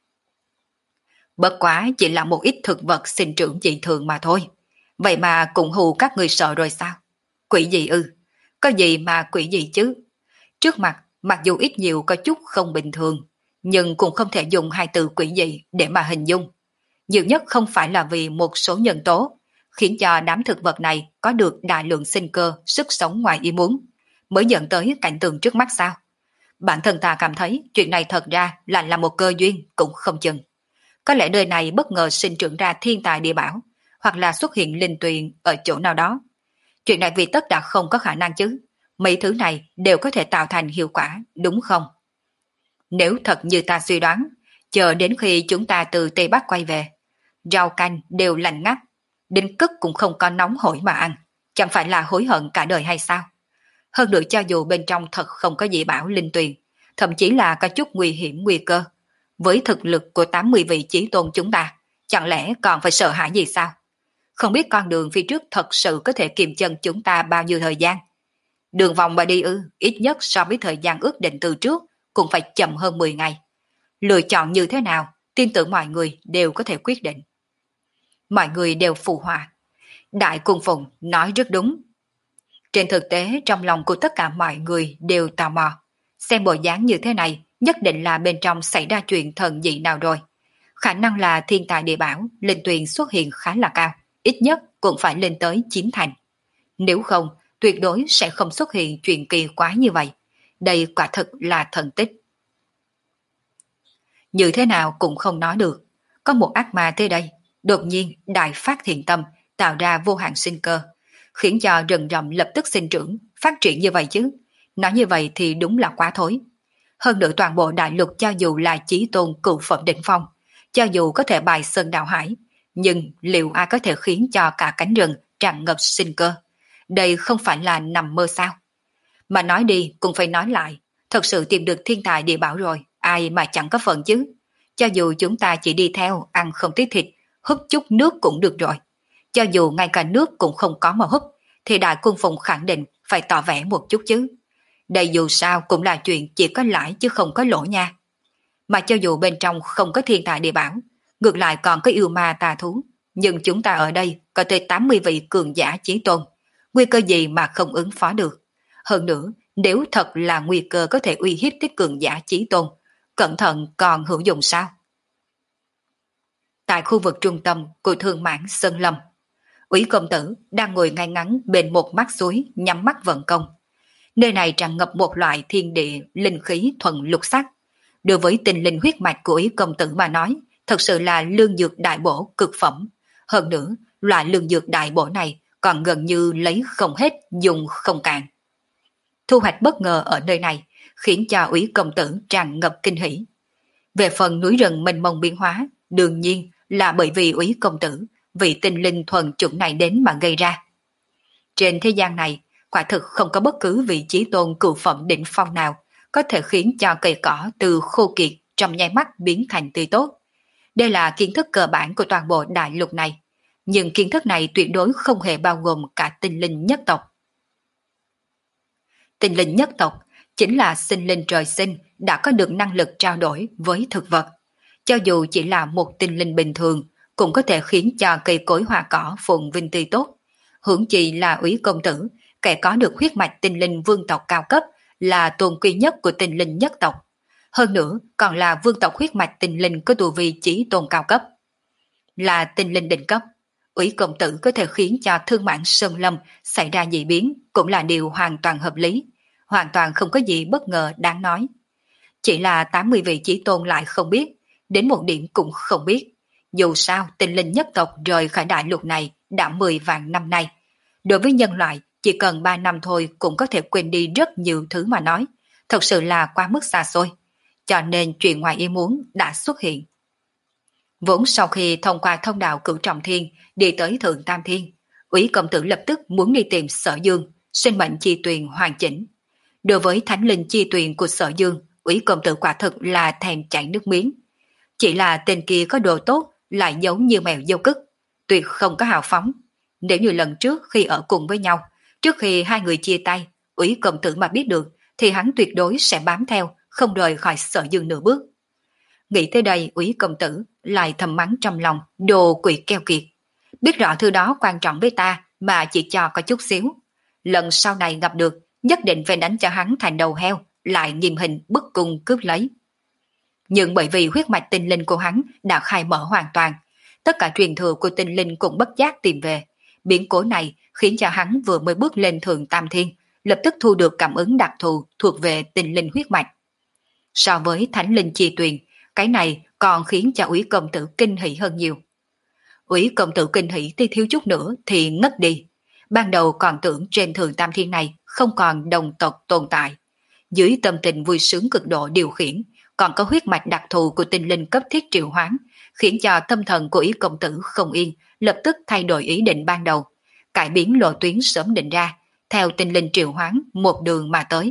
bất quá chỉ là một ít thực vật sinh trưởng dị thường mà thôi, vậy mà cũng hù các người sợ rồi sao? Quỷ gì ư? Có gì mà quỷ gì chứ? Trước mặt mặc dù ít nhiều có chút không bình thường, nhưng cũng không thể dùng hai từ quỷ dị để mà hình dung. Nhiều nhất không phải là vì một số nhân tố khiến cho đám thực vật này có được đại lượng sinh cơ, sức sống ngoài ý muốn, mới dẫn tới cảnh tượng trước mắt sao? Bản thân ta cảm thấy chuyện này thật ra là là một cơ duyên cũng không chừng. Có lẽ nơi này bất ngờ sinh trưởng ra thiên tài địa bảo, hoặc là xuất hiện linh tuyền ở chỗ nào đó. Chuyện này vì tất đã không có khả năng chứ. Mấy thứ này đều có thể tạo thành hiệu quả, đúng không? Nếu thật như ta suy đoán, chờ đến khi chúng ta từ Tây Bắc quay về, rau canh đều lạnh ngắt, đến cất cũng không có nóng hổi mà ăn, chẳng phải là hối hận cả đời hay sao? Hơn nữa cho dù bên trong thật không có dị bảo linh tuyền, thậm chí là có chút nguy hiểm nguy cơ, với thực lực của tám mươi vị chí tôn chúng ta, chẳng lẽ còn phải sợ hãi gì sao? Không biết con đường phía trước thật sự có thể kiềm chân chúng ta bao nhiêu thời gian? Đường vòng mà đi ư, ít nhất so với thời gian ước định từ trước, cũng phải chậm hơn mười ngày. Lựa chọn như thế nào, tin tưởng mọi người đều có thể quyết định. Mọi người đều phụ họa. Đại cung phụng nói rất đúng. Trên thực tế, trong lòng của tất cả mọi người đều tò mò. Xem bộ dáng như thế này, nhất định là bên trong xảy ra chuyện thần dị nào rồi. Khả năng là thiên tài địa bảo, linh tuyền xuất hiện khá là cao, ít nhất cũng phải lên tới chín thành. Nếu không, tuyệt đối sẽ không xuất hiện chuyện kỳ quái như vậy. Đây quả thực là thần tích. Như thế nào cũng không nói được. Có một ác ma tới đây, đột nhiên đại phát thiện tâm, tạo ra vô hạn sinh cơ, khiến cho rừng rậm lập tức sinh trưởng, phát triển như vậy chứ. Nói như vậy thì đúng là quá thối. Hơn nữa toàn bộ đại lục cho dù là chí tôn cựu phẩm đỉnh phong, cho dù có thể bài sơn đào hải, nhưng liệu ai có thể khiến cho cả cánh rừng tràn ngập sinh cơ? Đây không phải là nằm mơ sao? Mà nói đi cũng phải nói lại, thật sự tìm được thiên tài địa bảo rồi, ai mà chẳng có phần chứ. Cho dù chúng ta chỉ đi theo, ăn không tí thịt, húp chút nước cũng được rồi. Cho dù ngay cả nước cũng không có mà húp, thì đại cung phụng khẳng định phải tỏ vẻ một chút chứ. Đây dù sao cũng là chuyện chỉ có lãi chứ không có lỗ nha. Mà cho dù bên trong không có thiên tài địa bảo, ngược lại còn có yêu ma tà thú, nhưng chúng ta ở đây có tới tám mươi vị cường giả chí tôn, nguy cơ gì mà không ứng phó được. Hơn nữa, nếu thật là nguy cơ có thể uy hiếp tới cường giả chí tôn, cẩn thận còn hữu dụng sao? Tại khu vực trung tâm của thương mãn Sơn Lâm, Úy công tử đang ngồi ngay ngắn bên một mắt suối nhắm mắt vận công. Nơi này tràn ngập một loại thiên địa linh khí thuần lục sắc. Đối với tình linh huyết mạch của Úy công tử mà nói, thật sự là lương dược đại bổ cực phẩm. Hơn nữa, loại lương dược đại bổ này còn gần như lấy không hết, dùng không cạn. Thu hoạch bất ngờ ở nơi này khiến cho Úy công tử tràn ngập kinh hỉ. Về phần núi rừng mênh mông biến hóa, đương nhiên là bởi vì Úy công tử, vị tinh linh thuần chủng này đến mà gây ra. Trên thế gian này, quả thực không có bất cứ vị trí tôn cửu phẩm đỉnh phong nào có thể khiến cho cây cỏ từ khô kiệt trong nháy mắt biến thành tươi tốt. Đây là kiến thức cơ bản của toàn bộ đại lục này, nhưng kiến thức này tuyệt đối không hề bao gồm cả tinh linh nhất tộc. Tinh linh nhất tộc chính là sinh linh trời sinh đã có được năng lực trao đổi với thực vật. Cho dù chỉ là một tinh linh bình thường, cũng có thể khiến cho cây cối hoa cỏ phồn vinh tươi tốt. Huống chi là Úy công tử, kẻ có được huyết mạch tinh linh vương tộc cao cấp, là tôn quý nhất của tinh linh nhất tộc. Hơn nữa, còn là vương tộc huyết mạch tinh linh có tu vi chí tôn cao cấp. Là tinh linh đỉnh cấp, Úy công tử có thể khiến cho thương mãn sơn lâm xảy ra dị biến cũng là điều hoàn toàn hợp lý, hoàn toàn không có gì bất ngờ đáng nói. Chỉ là tám mươi vị chí tôn lại không biết, đến một điểm cũng không biết. Dù sao, tinh linh nhất tộc rời khỏi đại lục này đã mười vạn năm nay. Đối với nhân loại, chỉ cần ba năm thôi cũng có thể quên đi rất nhiều thứ mà nói. Thật sự là quá mức xa xôi. Cho nên chuyện ngoài ý muốn đã xuất hiện. Vốn sau khi thông qua thông đạo Cửu Trọng Thiên đi tới Thượng Tam Thiên, Úy công tử lập tức muốn đi tìm Sở Dương, sinh mệnh chi tuyền hoàn chỉnh. Đối với thánh linh chi tuyền của Sở Dương, Úy công tử quả thực là thèm chảy nước miếng. Chỉ là tên kia có đồ tốt lại giống như mèo dâu cức, tuyệt không có hào phóng. Nếu như lần trước khi ở cùng với nhau, trước khi hai người chia tay, Úy công tử mà biết được thì hắn tuyệt đối sẽ bám theo, không rời khỏi Sở Dương nửa bước. Nghĩ tới đây, Úy công tử lại thầm mắng trong lòng, đồ quỷ keo kiệt. Biết rõ thứ đó quan trọng với ta mà chỉ cho có chút xíu. Lần sau này gặp được, nhất định phải đánh cho hắn thành đầu heo, lại nghiêm hình bức cung cướp lấy. Nhưng bởi vì huyết mạch tinh linh của hắn đã khai mở hoàn toàn, tất cả truyền thừa của tinh linh cũng bất giác tìm về. Biến cố này khiến cho hắn vừa mới bước lên Thượng Tam Thiên, lập tức thu được cảm ứng đặc thù thuộc về tinh linh huyết mạch. So với thánh linh chi tuyền, cái này còn khiến cho Úy công tử kinh hỉ hơn nhiều. Úy công tử kinh hỉ thì thiếu chút nữa thì ngất đi. Ban đầu còn tưởng trên Thượng Tam Thiên này không còn đồng tộc tồn tại. Dưới tâm tình vui sướng cực độ điều khiển, còn có huyết mạch đặc thù của tinh linh cấp thiết triệu hoán, khiến cho tâm thần của Úy công tử không yên, lập tức thay đổi ý định ban đầu, cải biến lộ tuyến sớm định ra, theo tinh linh triệu hoán một đường mà tới.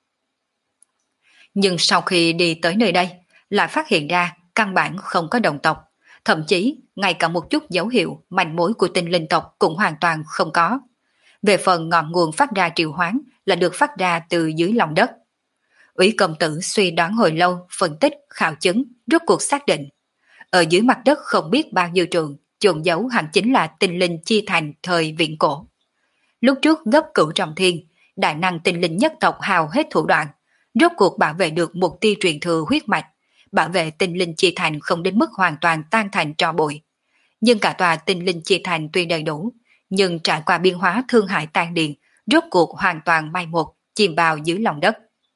Nhưng sau khi đi tới nơi đây, lại phát hiện ra căn bản không có đồng tộc, thậm chí ngay cả một chút dấu hiệu manh mối của tinh linh tộc cũng hoàn toàn không có. Về phần ngọn nguồn phát ra triệu hoán là được phát ra từ dưới lòng đất. Úy công tử suy đoán hồi lâu, phân tích, khảo chứng, rốt cuộc xác định. Ở dưới mặt đất không biết bao nhiêu trường, chôn giấu hẳn chính là tinh linh chi thành thời viễn cổ. Lúc trước gấp Cửu Trọng Thiên, đại năng tinh linh nhất tộc hào hết thủ đoạn, rốt cuộc bảo vệ được mục tiêu truyền thừa huyết mạch, bảo vệ tinh linh chi thành không đến mức hoàn toàn tan thành tro bụi. Nhưng cả tòa tinh linh chi thành tuy đầy đủ, nhưng trải qua biên hóa thương hại tan điền, rốt cuộc hoàn toàn mai một, chìm vào dưới lòng đất.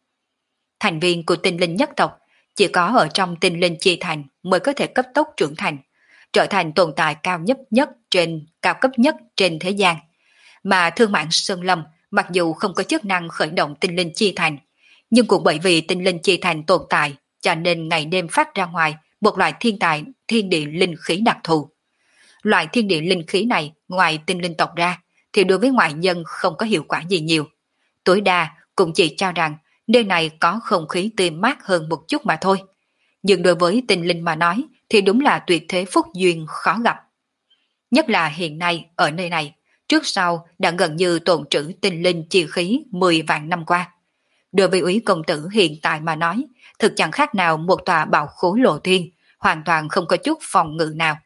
Thành viên của tinh linh nhất tộc chỉ có ở trong tinh linh chi thành mới có thể cấp tốc trưởng thành, trở thành tồn tại cao nhất nhất trên cao cấp nhất trên thế gian. Mà Thương Mãn Sơn Lâm mặc dù không có chức năng khởi động tinh linh chi thành, nhưng cũng bởi vì tinh linh chi thành tồn tại, cho nên ngày đêm phát ra ngoài một loại thiên tài thiên địa linh khí đặc thù. Loại thiên địa linh khí này ngoài tinh linh tộc ra thì đối với ngoại nhân không có hiệu quả gì nhiều. Tối đa cũng chỉ cho rằng nơi này có không khí tươi mát hơn một chút mà thôi. Nhưng đối với tinh linh mà nói thì đúng là tuyệt thế phúc duyên khó gặp. Nhất là hiện nay ở nơi này, trước sau đã gần như tồn trữ tinh linh chi khí mười vạn năm qua. Đối với Úy công tử hiện tại mà nói, thực chẳng khác nào một tòa bảo khố lộ thiên, hoàn toàn không có chút phòng ngự nào.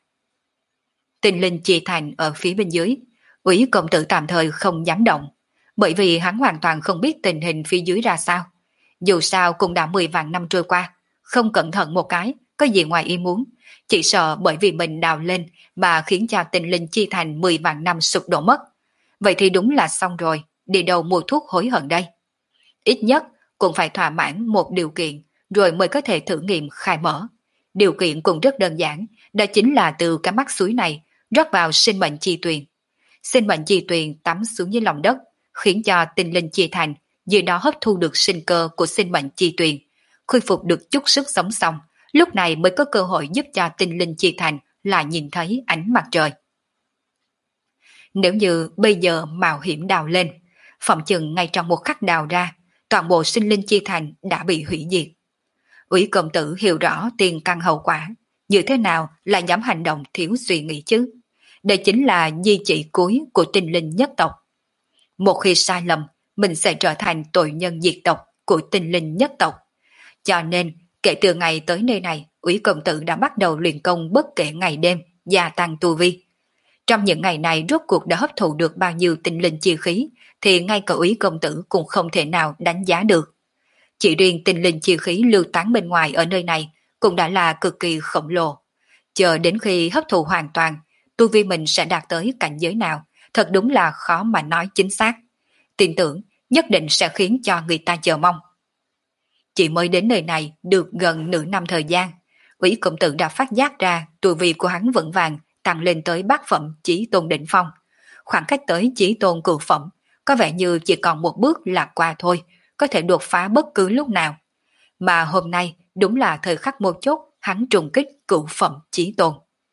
Tinh linh chi thành ở phía bên dưới, Úy công tử tạm thời không dám động, bởi vì hắn hoàn toàn không biết tình hình phía dưới ra sao. Dù sao cũng đã mười vạn năm trôi qua, không cẩn thận một cái, có gì ngoài ý muốn, chỉ sợ bởi vì mình đào lên mà khiến cho tinh linh chi thành mười vạn năm sụp đổ mất. Vậy thì đúng là xong rồi, đi đâu mua thuốc hối hận đây? Ít nhất cũng phải thỏa mãn một điều kiện rồi mới có thể thử nghiệm khai mở. Điều kiện cũng rất đơn giản, đó chính là từ cái mắt suối này rót vào sinh mệnh chi tuyền. Sinh mệnh chi tuyền tắm xuống dưới lòng đất, khiến cho tinh linh chi thành dưới đó hấp thu được sinh cơ của sinh mệnh chi tuyền, khôi phục được chút sức sống xong, lúc này mới có cơ hội giúp cho tinh linh chi thành là nhìn thấy ánh mặt trời. Nếu như bây giờ mạo hiểm đào lên, phỏng chừng ngay trong một khắc đào ra, toàn bộ sinh linh chi thành đã bị hủy diệt. Ủy công tử hiểu rõ tiền căn hậu quả, như thế nào là dám hành động thiếu suy nghĩ chứ? Đây chính là di chỉ cuối của tinh linh nhất tộc. Một khi sai lầm, mình sẽ trở thành tội nhân diệt tộc của tinh linh nhất tộc. Cho nên, kể từ ngày tới nơi này, Úy công tử đã bắt đầu luyện công bất kể ngày đêm, gia tăng tu vi. Trong những ngày này rốt cuộc đã hấp thụ được bao nhiêu tinh linh chi khí, thì ngay cả Úy công tử cũng không thể nào đánh giá được. Chỉ riêng tinh linh chi khí lưu tán bên ngoài ở nơi này cũng đã là cực kỳ khổng lồ. Chờ đến khi hấp thụ hoàn toàn, tu vi mình sẽ đạt tới cảnh giới nào, thật đúng là khó mà nói chính xác. Tin tưởng nhất định sẽ khiến cho người ta chờ mong. Chỉ mới đến nơi này được gần nửa năm thời gian, Úy công tử đã phát giác ra tu vi của hắn vững vàng tăng lên tới bát phẩm chí tôn đỉnh phong. Khoảng cách tới chí tôn cửu phẩm có vẻ như chỉ còn một bước là qua thôi, có thể đột phá bất cứ lúc nào. Mà hôm nay đúng là thời khắc một chốt hắn trùng kích cửu phẩm chí tôn.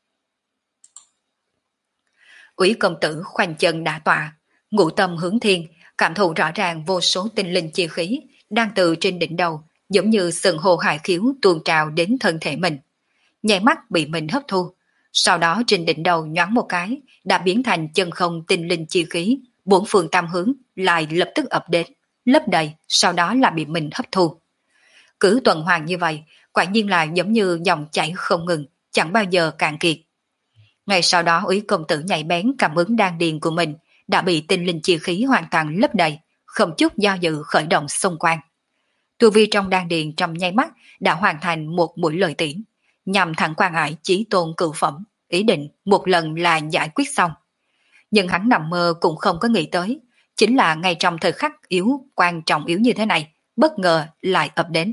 Úy công tử khoanh chân đả tọa, ngũ tâm hướng thiên, cảm thụ rõ ràng vô số tinh linh chi khí đang từ trên đỉnh đầu, giống như sừng hồ hải khiếu tuôn trào đến thân thể mình. Nhảy mắt bị mình hấp thu, sau đó trên đỉnh đầu nhoáng một cái, đã biến thành chân không tinh linh chi khí, bốn phương tam hướng lại lập tức ập đến, lấp đầy, sau đó là bị mình hấp thu. Cứ tuần hoàn như vậy, quả nhiên là giống như dòng chảy không ngừng, chẳng bao giờ cạn kiệt. Ngay sau đó Úy công tử nhạy bén cảm ứng đan điền của mình đã bị tinh linh chi khí hoàn toàn lấp đầy, không chút do dự khởi động xung quanh. Tu vi trong đan điền trong nháy mắt đã hoàn thành một mũi lợi tiễn, nhằm thẳng quan ải chí tôn cửu phẩm, ý định một lần là giải quyết xong. Nhưng hắn nằm mơ cũng không có nghĩ tới, chính là ngay trong thời khắc yếu quan trọng yếu như thế này, bất ngờ lại ập đến.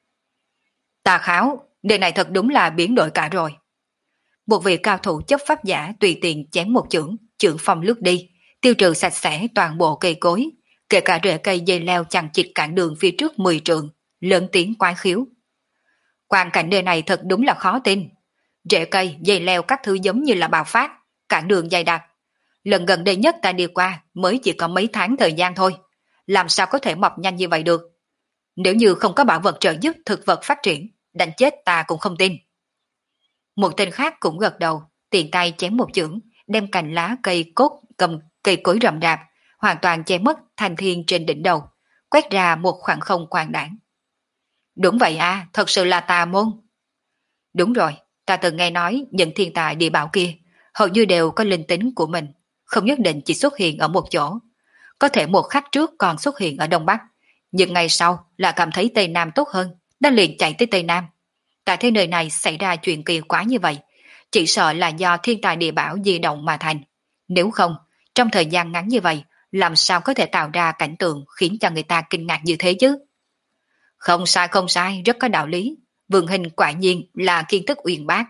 Tà Kháo, đời này thật đúng là biến đổi cả rồi. Một vị cao thủ chấp pháp giả tùy tiện chém một chưởng, chưởng phong lướt đi, tiêu trừ sạch sẽ toàn bộ cây cối, kể cả rễ cây dây leo chằng chịt cản đường phía trước mười trượng, lớn tiếng quái khiếu. Quan cảnh nơi này thật đúng là khó tin. Rễ cây, dây leo các thứ giống như là bạo phát, cản đường dày đặc. Lần gần đây nhất ta đi qua mới chỉ có mấy tháng thời gian thôi. Làm sao có thể mọc nhanh như vậy được? Nếu như không có bảo vật trợ giúp thực vật phát triển, đánh chết ta cũng không tin. Một tên khác cũng gật đầu, tiện tay chém một chưởng, đem cành lá cây cốt cầm cây cối rậm rạp, hoàn toàn che mất thành thiên trên đỉnh đầu, quét ra một khoảng không quang đãng. Đúng vậy à, thật sự là tà môn. Đúng rồi, ta từng nghe nói những thiên tài địa bảo kia hầu như đều có linh tính của mình, không nhất định chỉ xuất hiện ở một chỗ. Có thể một khắc trước còn xuất hiện ở Đông Bắc, nhưng ngày sau là cảm thấy Tây Nam tốt hơn, đã liền chạy tới Tây Nam. Tại thế nơi này xảy ra chuyện kỳ quái như vậy, chỉ sợ là do thiên tài địa bảo di động mà thành. Nếu không, trong thời gian ngắn như vậy, làm sao có thể tạo ra cảnh tượng khiến cho người ta kinh ngạc như thế chứ? Không sai không sai, rất có đạo lý. Vườn hình quả nhiên là kiến thức uyên bác.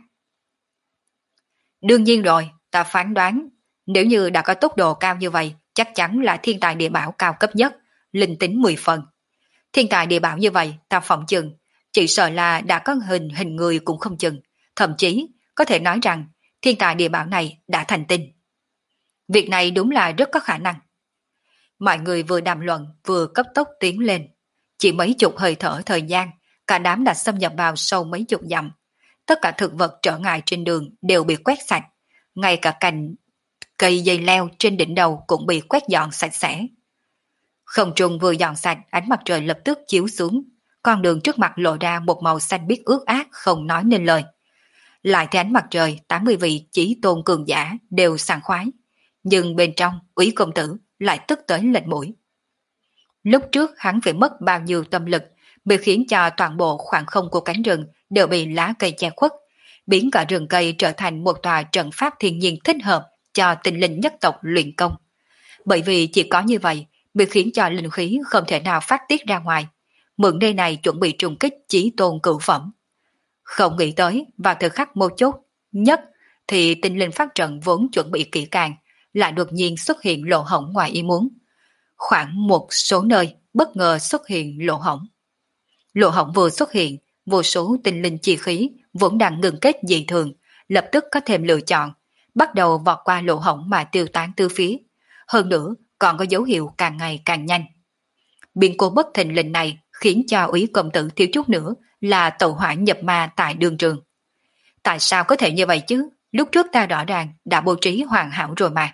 Đương nhiên rồi, ta phán đoán, nếu như đã có tốc độ cao như vậy, chắc chắn là thiên tài địa bảo cao cấp nhất, linh tính mười phần. Thiên tài địa bảo như vậy, ta phỏng chừng, chỉ sợ là đã có hình hình người cũng không chừng, thậm chí có thể nói rằng thiên tài địa bảo này đã thành tinh. Việc này đúng là rất có khả năng. Mọi người vừa đàm luận vừa cấp tốc tiến lên, chỉ mấy chục hơi thở thời gian, cả đám đã xâm nhập vào sâu mấy chục dặm. Tất cả thực vật trở ngại trên đường đều bị quét sạch, ngay cả cành cây dây leo trên đỉnh đầu cũng bị quét dọn sạch sẽ. Không trung vừa dọn sạch, ánh mặt trời lập tức chiếu xuống, con đường trước mặt lộ ra một màu xanh biếc ướt át không nói nên lời. Lại thấy ánh mặt trời, tám mươi vị chí tôn cường giả đều sảng khoái, nhưng bên trong Úy công tử lại tức tới lệch mũi. Lúc trước hắn phải mất bao nhiêu tâm lực mới khiến cho toàn bộ khoảng không của cánh rừng đều bị lá cây che khuất, biến cả rừng cây trở thành một tòa trận pháp thiên nhiên thích hợp cho tinh linh nhất tộc luyện công. Bởi vì chỉ có như vậy mới khiến cho linh khí không thể nào phát tiết ra ngoài, mượn nơi này chuẩn bị trùng kích chí tôn cửu phẩm. Không nghĩ tới vào thời khắc mấu chốt nhất thì tinh linh phát trận vốn chuẩn bị kỹ càng lại đột nhiên xuất hiện lỗ hổng ngoài ý muốn. Khoảng một số nơi bất ngờ xuất hiện lỗ hổng. Lỗ hổng vừa xuất hiện, vô số tinh linh chi khí vốn đang ngừng kết dị thường, lập tức có thêm lựa chọn, bắt đầu vọt qua lỗ hổng mà tiêu tán từ phía. Hơn nữa, còn có dấu hiệu càng ngày càng nhanh. Biến cố bất thình lình này khiến cho Úy công tử thiếu chút nữa là tẩu hỏa nhập ma tại đường trường. Tại sao có thể như vậy chứ? Lúc trước ta rõ ràng đã bố trí hoàn hảo rồi mà.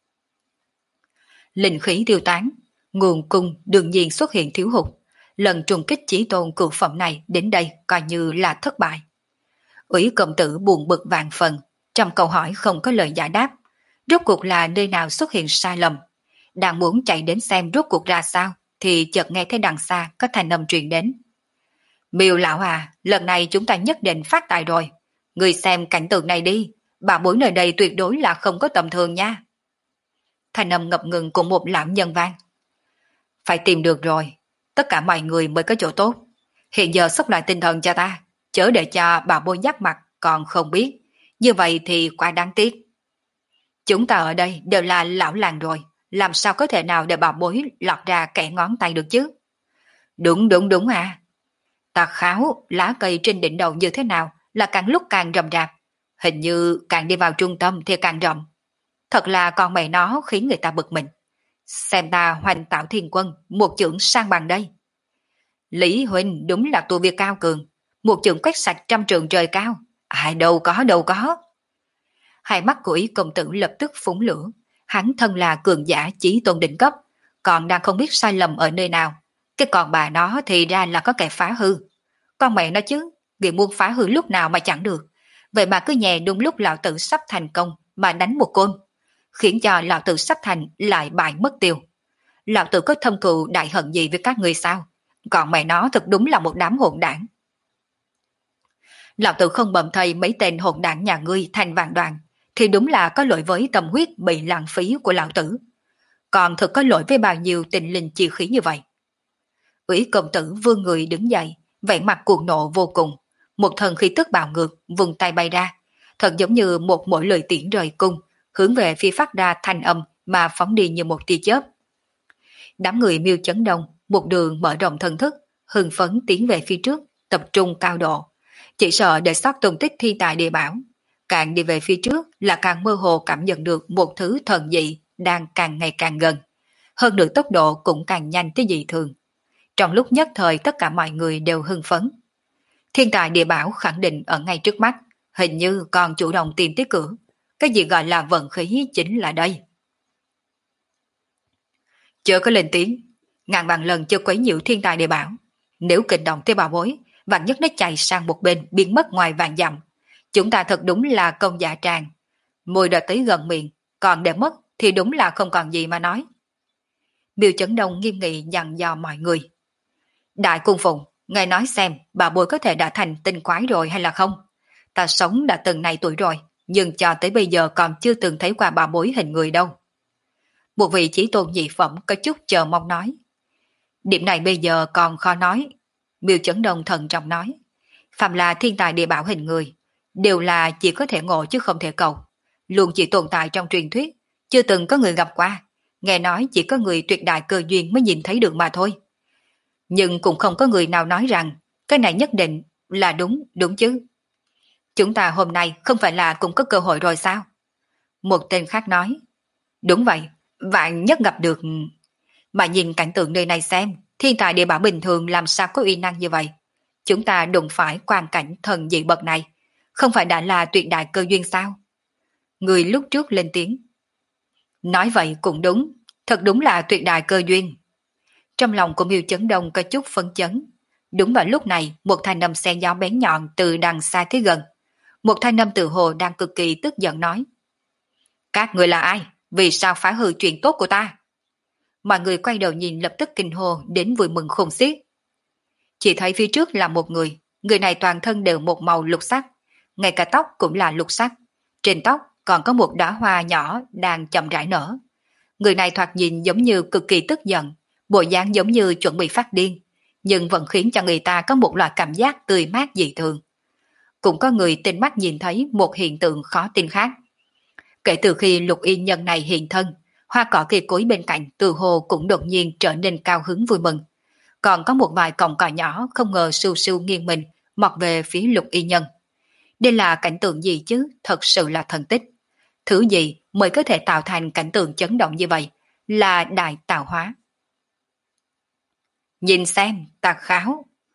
Linh khí tiêu tán, nguồn cung đương nhiên xuất hiện thiếu hụt. Lần trùng kích chí tôn cửu phẩm này đến đây coi như là thất bại. Ủy công tử buồn bực vạn phần, trong câu hỏi không có lời giải đáp. Rốt cuộc là nơi nào xuất hiện sai lầm? Đang muốn chạy đến xem rốt cuộc ra sao, thì chợt nghe thấy đằng xa có thanh âm truyền đến. Miêu lão à, lần này chúng ta nhất định phát tài rồi. Người xem cảnh tượng này đi, bà bối nơi đây tuyệt đối là không có tầm thường nha. Thanh âm ngập ngừng của một lão nhân vang. Phải tìm được rồi, tất cả mọi người mới có chỗ tốt. Hiện giờ sốc lại tinh thần cho ta, chớ để cho bà bối dắt mặt còn không biết. Như vậy thì quá đáng tiếc. Chúng ta ở đây đều là lão làng rồi, làm sao có thể nào để bà bối lọt ra kẻ ngón tay được chứ? Đúng đúng đúng à. Ta kháo lá cây trên đỉnh đầu như thế nào là càng lúc càng rậm rạp. Hình như càng đi vào trung tâm thì càng rộng. Thật là con mẹ nó khiến người ta bực mình. Xem ta hoành tạo thiên quân, một chưởng sang bằng đây. Lý Huynh đúng là tu vi cao cường, một chưởng quét sạch trăm trường trời cao. Ai đâu có đâu có. Hai mắt của ý công tử lập tức phúng lửa. Hắn thân là cường giả chí tôn đỉnh cấp, còn đang không biết sai lầm ở nơi nào. Cái còn bà nó thì ra là có kẻ phá hư. Con mẹ nó chứ, vì muốn phá hư lúc nào mà chẳng được. Vậy mà cứ nhè đúng lúc lão tử sắp thành công mà đánh một côn, khiến cho lão tử sắp thành lại bại mất tiêu. Lão tử có thâm cừu đại hận gì với các người sao? Còn mẹ nó thật đúng là một đám hỗn đảng. Lão tử không bầm thầy mấy tên hỗn đảng nhà ngươi thành vạn đoàn, thì đúng là có lỗi với tâm huyết bị lãng phí của lão tử. Còn thực có lỗi với bao nhiêu tình linh chi khí như vậy. Ủy công tử vươn người đứng dậy, vẻ mặt cuồng nộ vô cùng. Một thần khí tức bạo ngược, vùng tay bay ra. Thật giống như một mỗi lời tiễn rời cung, hướng về phía phát ra thanh âm mà phóng đi như một tia chớp. Đám người Miêu Chấn Đông, một đường mở rộng thần thức, hưng phấn tiến về phía trước, tập trung cao độ. Chỉ sợ để sót tung tích thiên tài địa bảo. Càng đi về phía trước là càng mơ hồ cảm nhận được một thứ thần dị đang càng ngày càng gần. Hơn nữa tốc độ cũng càng nhanh tới dị thường. Trong lúc nhất thời tất cả mọi người đều hưng phấn. Thiên tài địa bảo khẳng định ở ngay trước mắt, hình như còn chủ động tìm tới cửa. Cái gì gọi là vận khí chính là đây. Chưa có lên tiếng, ngàn bằng lần chưa quấy nhiễu thiên tài địa bảo. Nếu kinh động tới bảo bối, vạn nhất nó chạy sang một bên biến mất ngoài vạn dặm. Chúng ta thật đúng là công dạ tràng. Môi đã tới gần miệng, còn để mất thì đúng là không còn gì mà nói. Miêu Chấn Đông nghiêm nghị dặn dò mọi người. Đại cung phụng, ngài nói xem bà bối có thể đã thành tinh quái rồi hay là không? Ta sống đã từng này tuổi rồi, nhưng cho tới bây giờ còn chưa từng thấy qua bà bối hình người đâu. Một vị chí tôn nhị phẩm có chút chờ mong nói. Điểm này bây giờ còn khó nói. Miêu Chấn Đông thần trọng nói. Phạm là thiên tài địa bảo hình người, đều là chỉ có thể ngộ chứ không thể cầu. Luôn chỉ tồn tại trong truyền thuyết, chưa từng có người gặp qua. Nghe nói chỉ có người tuyệt đại cơ duyên mới nhìn thấy được mà thôi. Nhưng cũng không có người nào nói rằng cái này nhất định là đúng, đúng chứ. Chúng ta hôm nay không phải là cũng có cơ hội rồi sao? Một tên khác nói. Đúng vậy, vạn nhất gặp được. Mà nhìn cảnh tượng nơi này xem, thiên tài địa bảo bình thường làm sao có uy năng như vậy. Chúng ta đụng phải quan cảnh thần dị bậc này, không phải đã là tuyệt đại cơ duyên sao? Người lúc trước lên tiếng. Nói vậy cũng đúng, thật đúng là tuyệt đại cơ duyên. Trong lòng của Miêu Chấn Đông có chút phấn chấn. Đúng vào lúc này, một thanh âm xen gió bén nhọn từ đằng xa tới gần. Một thanh âm tự hồ đang cực kỳ tức giận nói. Các người là ai? Vì sao phá hư chuyện tốt của ta? Mọi người quay đầu nhìn lập tức kinh hô đến vui mừng khôn xiết. Chỉ thấy phía trước là một người, người này toàn thân đều một màu lục sắc, ngay cả tóc cũng là lục sắc. Trên tóc còn có một đóa hoa nhỏ đang chậm rãi nở. Người này thoạt nhìn giống như cực kỳ tức giận, bộ dáng giống như chuẩn bị phát điên, nhưng vẫn khiến cho người ta có một loại cảm giác tươi mát dị thường. Cũng có người tinh mắt nhìn thấy một hiện tượng khó tin khác. Kể từ khi Lục Y Nhân này hiện thân, hoa cỏ cây cối bên cạnh từ hồ cũng đột nhiên trở nên cao hứng vui mừng. Còn có một vài cọng cỏ nhỏ không ngờ sưu sưu nghiêng mình mọc về phía Lục Y Nhân. Đây là cảnh tượng gì chứ? Thật sự là thần tích. Thứ gì mới có thể tạo thành cảnh tượng chấn động như vậy? Là đại tạo hóa. Nhìn xem, ta kháo.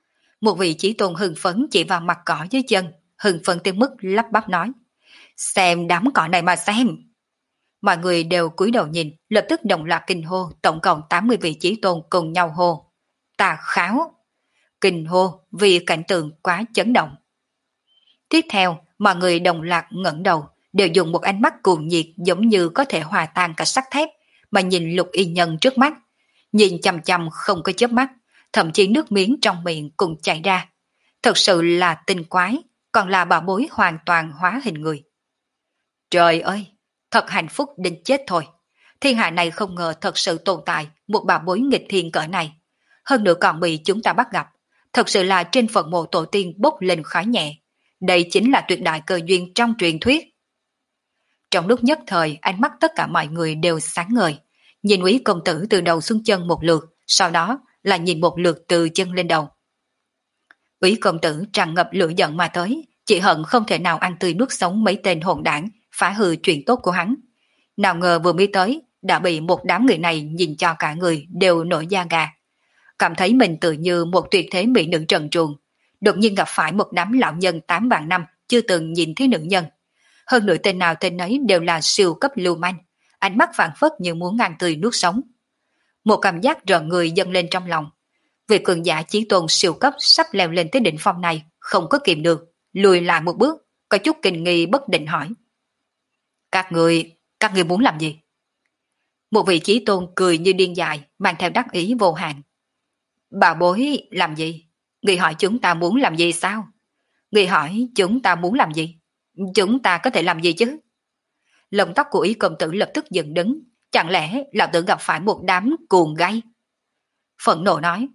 Một vị chí tôn hưng phấn chỉ vào mặt cỏ dưới chân, hưng phấn tới mức lắp bắp nói. Xem đám cỏ này mà xem. Mọi người đều cúi đầu nhìn, lập tức đồng loạt kinh hô, tổng cộng tám mươi vị chí tôn cùng nhau hô. Tà kháo. Kinh hô vì cảnh tượng quá chấn động. Tiếp theo, mọi người đồng loạt ngẩng đầu, đều dùng một ánh mắt cuồng nhiệt giống như có thể hòa tan cả sắt thép, mà nhìn Lục Y Nhân trước mắt. Nhìn chằm chằm không có chớp mắt, thậm chí nước miếng trong miệng cũng chảy ra. Thật sự là tinh quái, còn là bảo bối hoàn toàn hóa hình người. Trời ơi, thật hạnh phúc đến chết thôi. Thiên hạ này không ngờ thật sự tồn tại một bảo bối nghịch thiên cỡ này. Hơn nữa còn bị chúng ta bắt gặp. Thật sự là trên phần mộ tổ tiên bốc lên khói nhẹ. Đây chính là tuyệt đại cơ duyên trong truyền thuyết. Trong lúc nhất thời, ánh mắt tất cả mọi người đều sáng ngời. Nhìn Úy công tử từ đầu xuống chân một lượt, sau đó là nhìn một lượt từ chân lên đầu. Úy công tử tràn ngập lửa giận mà tới, chỉ hận không thể nào ăn tươi nuốt sống mấy tên hỗn đảng, phá hư chuyện tốt của hắn. Nào ngờ vừa mới tới, đã bị một đám người này nhìn cho cả người đều nổi da gà. Cảm thấy mình tự như một tuyệt thế mỹ nữ trần truồng, đột nhiên gặp phải một đám lão nhân tám vạn năm chưa từng nhìn thấy nữ nhân. Hơn nữa tên nào tên ấy đều là siêu cấp lưu manh, ánh mắt phảng phất như muốn ăn tươi nuốt sống. Một cảm giác rợn người dâng lên trong lòng. Vị cường giả chí tôn siêu cấp sắp leo lên tới đỉnh phong này không có kìm được, lùi lại một bước, có chút kinh nghi bất định hỏi. Các người, các người muốn làm gì? Một vị chí tôn cười như điên dại, mang theo đắc ý vô hạn. Bà bối làm gì? Người hỏi chúng ta muốn làm gì sao? Người hỏi chúng ta muốn làm gì? Chúng ta có thể làm gì chứ? Lông tóc của Ý công tử lập tức dựng đứng. Chẳng lẽ lão tử gặp phải một đám cuồng gay? Phẫn nộ nói.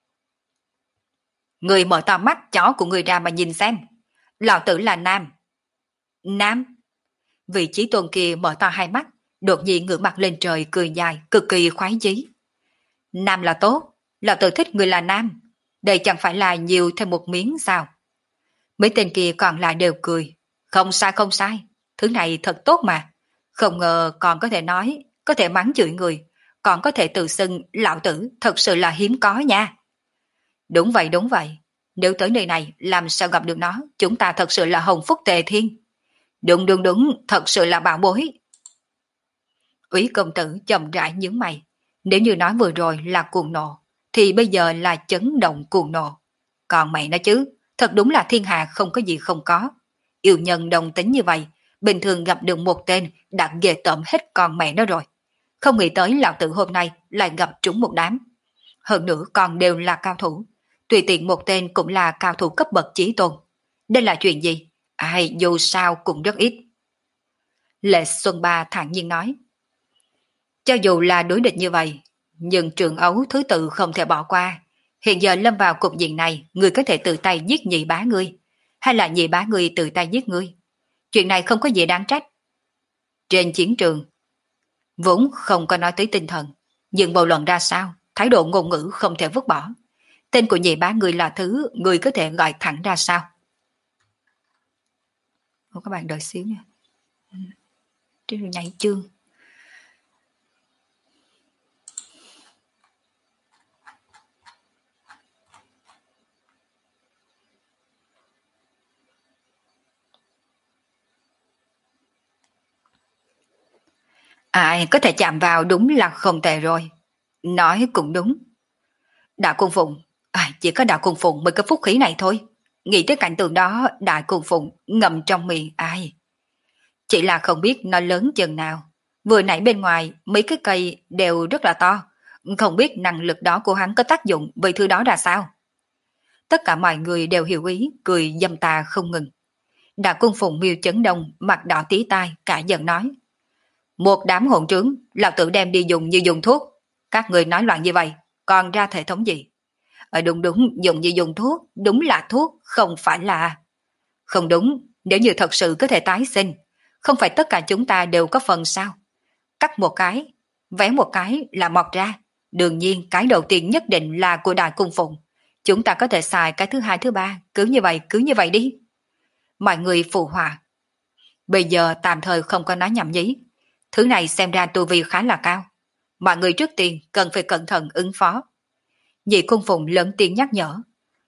Người mở to mắt chó của người ra mà nhìn xem. Lão tử là nam. Nam? Vị chí tôn kia mở to hai mắt, đột nhiên ngửa mặt lên trời cười dài, cực kỳ khoái chí. Nam là tốt, lão tử thích người là nam. Đây chẳng phải là nhiều thêm một miếng sao? Mấy tên kia còn lại đều cười. Không sai không sai, thứ này thật tốt mà. Không ngờ còn có thể nói, có thể mắng chửi người, còn có thể tự xưng lão tử thật sự là hiếm có nha. Đúng vậy đúng vậy, nếu tới nơi này làm sao gặp được nó, chúng ta thật sự là hồng phúc tề thiên. Đúng đúng đúng, thật sự là bảo bối. Úy công tử chậm rãi nhướng mày. Nếu như nói vừa rồi là cuồng nộ, thì bây giờ là chấn động cuồng nộ. Còn mày nói chứ, thật đúng là thiên hạ không có gì không có. Yêu nhân đồng tính như vậy, bình thường gặp được một tên đã ghê tởm hết con mẹ nó rồi. Không nghĩ tới lão tử hôm nay lại gặp trúng một đám. Hơn nữa còn đều là cao thủ. Tùy tiện một tên cũng là cao thủ cấp bậc chí tôn. Đây là chuyện gì? Ai dù sao cũng rất ít. Lệ Xuân Ba thản nhiên nói. Cho dù là đối địch như vậy, nhưng trường ấu thứ tự không thể bỏ qua. Hiện giờ lâm vào cục diện này, người có thể tự tay giết nhị bá ngươi, hay là nhị bá ngươi tự tay giết ngươi. Chuyện này không có gì đáng trách. Trên chiến trường, vốn không có nói tới tinh thần, nhưng bầu luận ra sao, thái độ ngôn ngữ không thể vứt bỏ. Tên của nhị bá ngươi là thứ người có thể gọi thẳng ra sao? Các bạn đợi xíu nha. Chứ nhảy chương. Ai có thể chạm vào đúng là không tệ rồi. Nói cũng đúng. Đạo Cung Phụng, à, chỉ có Đạo Cung Phụng mới có phúc khí này thôi. Nghĩ tới cảnh tượng đó, Đại Cung Phụng ngậm trong miệng ai. Chỉ là không biết nó lớn chừng nào. Vừa nãy bên ngoài, mấy cái cây đều rất là to. Không biết năng lực đó của hắn có tác dụng với thứ đó ra sao. Tất cả mọi người đều hiểu ý, cười dâm tà không ngừng. Đạo Cung Phụng miêu chấn đông, mặt đỏ tí tai, cả giận nói. Một đám hỗn trướng, lão tử đem đi dùng như dùng thuốc. Các người nói loạn như vậy, còn ra thể thống gì? Ở đúng đúng, dùng như dùng thuốc, đúng là thuốc, không phải là... Không đúng, nếu như thật sự có thể tái sinh, không phải tất cả chúng ta đều có phần sao? Cắt một cái, vẽ một cái là mọc ra. Đương nhiên cái đầu tiên nhất định là của Đại Cung Phụng. Chúng ta có thể xài cái thứ hai thứ ba, cứ như vậy, cứ như vậy đi. Mọi người phụ họa. Bây giờ tạm thời không có nói nhảm nhí. Thứ này xem ra tu vi khá là cao. Mọi người trước tiên cần phải cẩn thận ứng phó. Nhị Cung Phụng lớn tiếng nhắc nhở.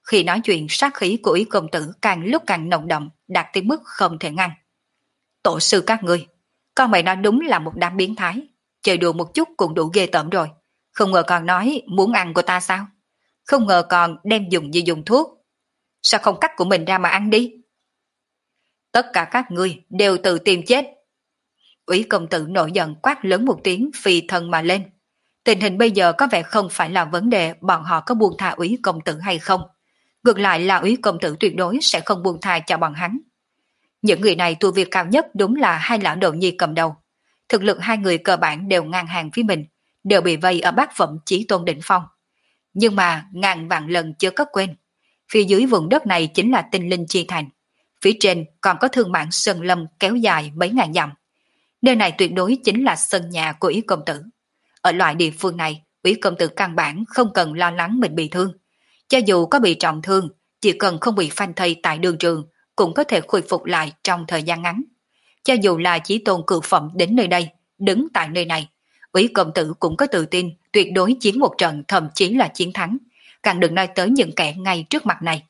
Khi nói chuyện sát khí của Úy công tử càng lúc càng nồng đậm, đạt tới mức không thể ngăn. Tổ sư các ngươi, con mày nói đúng là một đám biến thái, chơi đùa một chút cũng đủ ghê tởm rồi. Không ngờ còn nói muốn ăn của ta sao? Không ngờ còn đem dùng như dùng thuốc. Sao không cắt của mình ra mà ăn đi? Tất cả các ngươi đều tự tìm chết. Úy công tử nổi giận quát lớn một tiếng phi thân mà lên. Tình hình bây giờ có vẻ không phải là vấn đề bọn họ có buông tha Úy công tử hay không. Ngược lại là Úy công tử tuyệt đối sẽ không buông tha cho bọn hắn. Những người này tu vi cao nhất đúng là hai lão đầu nhi cầm đầu. Thực lực hai người cơ bản đều ngang hàng với mình, đều bị vây ở bát phẩm chí tôn đỉnh phong. Nhưng mà ngàn vạn lần chưa có quên, phía dưới vùng đất này chính là Tinh Linh Chi Thành. Phía trên còn có thương mãn sơn lâm kéo dài mấy ngàn dặm. Nơi này tuyệt đối chính là sân nhà của Úy công tử. Ở loại địa phương này, Úy công tử căn bản không cần lo lắng mình bị thương. Cho dù có bị trọng thương, chỉ cần không bị phanh thây tại đường trường, cũng có thể khôi phục lại trong thời gian ngắn. Cho dù là chí tôn cự phẩm đến nơi đây, đứng tại nơi này, Úy công tử cũng có tự tin tuyệt đối chiến một trận, thậm chí là chiến thắng, càng đừng nói tới những kẻ ngay trước mặt này.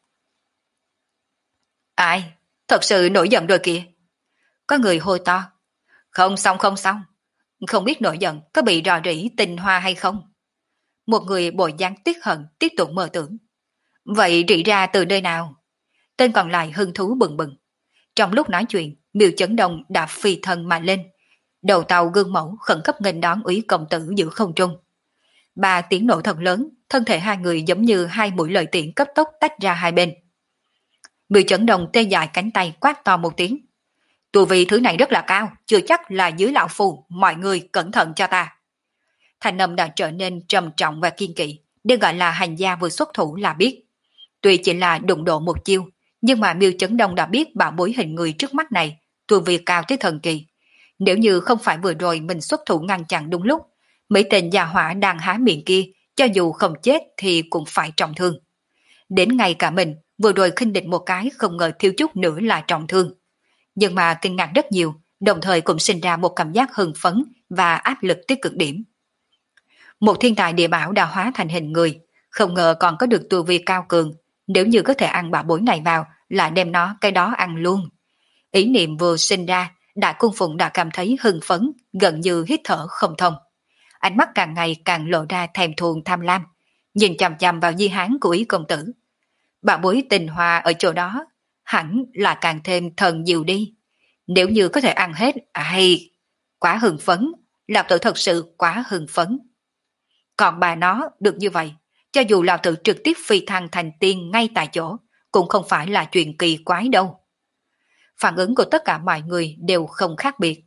Ai? Thật sự nổi giận rồi kìa. Có người hô to. Không xong không xong. Không biết nổi giận có bị rò rỉ tình hoa hay không? Một người bộ dáng tiếc hận tiếp tục mơ tưởng. Vậy rỉ ra từ nơi nào? Tên còn lại hưng thú bừng bừng. Trong lúc nói chuyện, Miêu Chấn Đông đã phi thân mà lên. Đầu tàu gương mẫu khẩn cấp nghênh đón Úy công tử giữa không trung. Ba tiếng nổ thật lớn, thân thể hai người giống như hai mũi lợi tiễn cấp tốc tách ra hai bên. Miêu Chấn Đông tê dại cánh tay quát to một tiếng. Tu vi thứ này rất là cao, chưa chắc là dưới lão phù, mọi người cẩn thận cho ta. Thành âm đã trở nên trầm trọng và kiên kỵ, để gọi là hành gia vừa xuất thủ là biết. Tuy chỉ là đụng độ một chiêu, nhưng mà Miêu Chấn Đông đã biết bảo bối hình người trước mắt này, tu vi cao tới thần kỳ. Nếu như không phải vừa rồi mình xuất thủ ngăn chặn đúng lúc, mấy tên già hỏa đang há miệng kia, cho dù không chết thì cũng phải trọng thương. Đến ngay cả mình, vừa rồi khinh địch một cái không ngờ thiếu chút nữa là trọng thương. Nhưng mà kinh ngạc rất nhiều, đồng thời cũng sinh ra một cảm giác hưng phấn và áp lực tới cực điểm. Một thiên tài địa bảo đã hóa thành hình người, không ngờ còn có được tu vi cao cường, nếu như có thể ăn bảo bối này vào, lại đem nó cái đó ăn luôn. Ý niệm vừa sinh ra, Đại Cung Phụng đã cảm thấy hưng phấn, gần như hít thở không thông. Ánh mắt càng ngày càng lộ ra thèm thuồng tham lam, nhìn chằm chằm vào di hán của Úy công tử. Bảo bối tình hoa ở chỗ đó, hẳn là càng thêm thần diệu đi. Nếu như có thể ăn hết, ai... Quá hưng phấn, lão tử thật sự quá hưng phấn. Còn bà nó được như vậy, cho dù lão tử trực tiếp phi thăng thành tiên ngay tại chỗ, cũng không phải là chuyện kỳ quái đâu. Phản ứng của tất cả mọi người đều không khác biệt.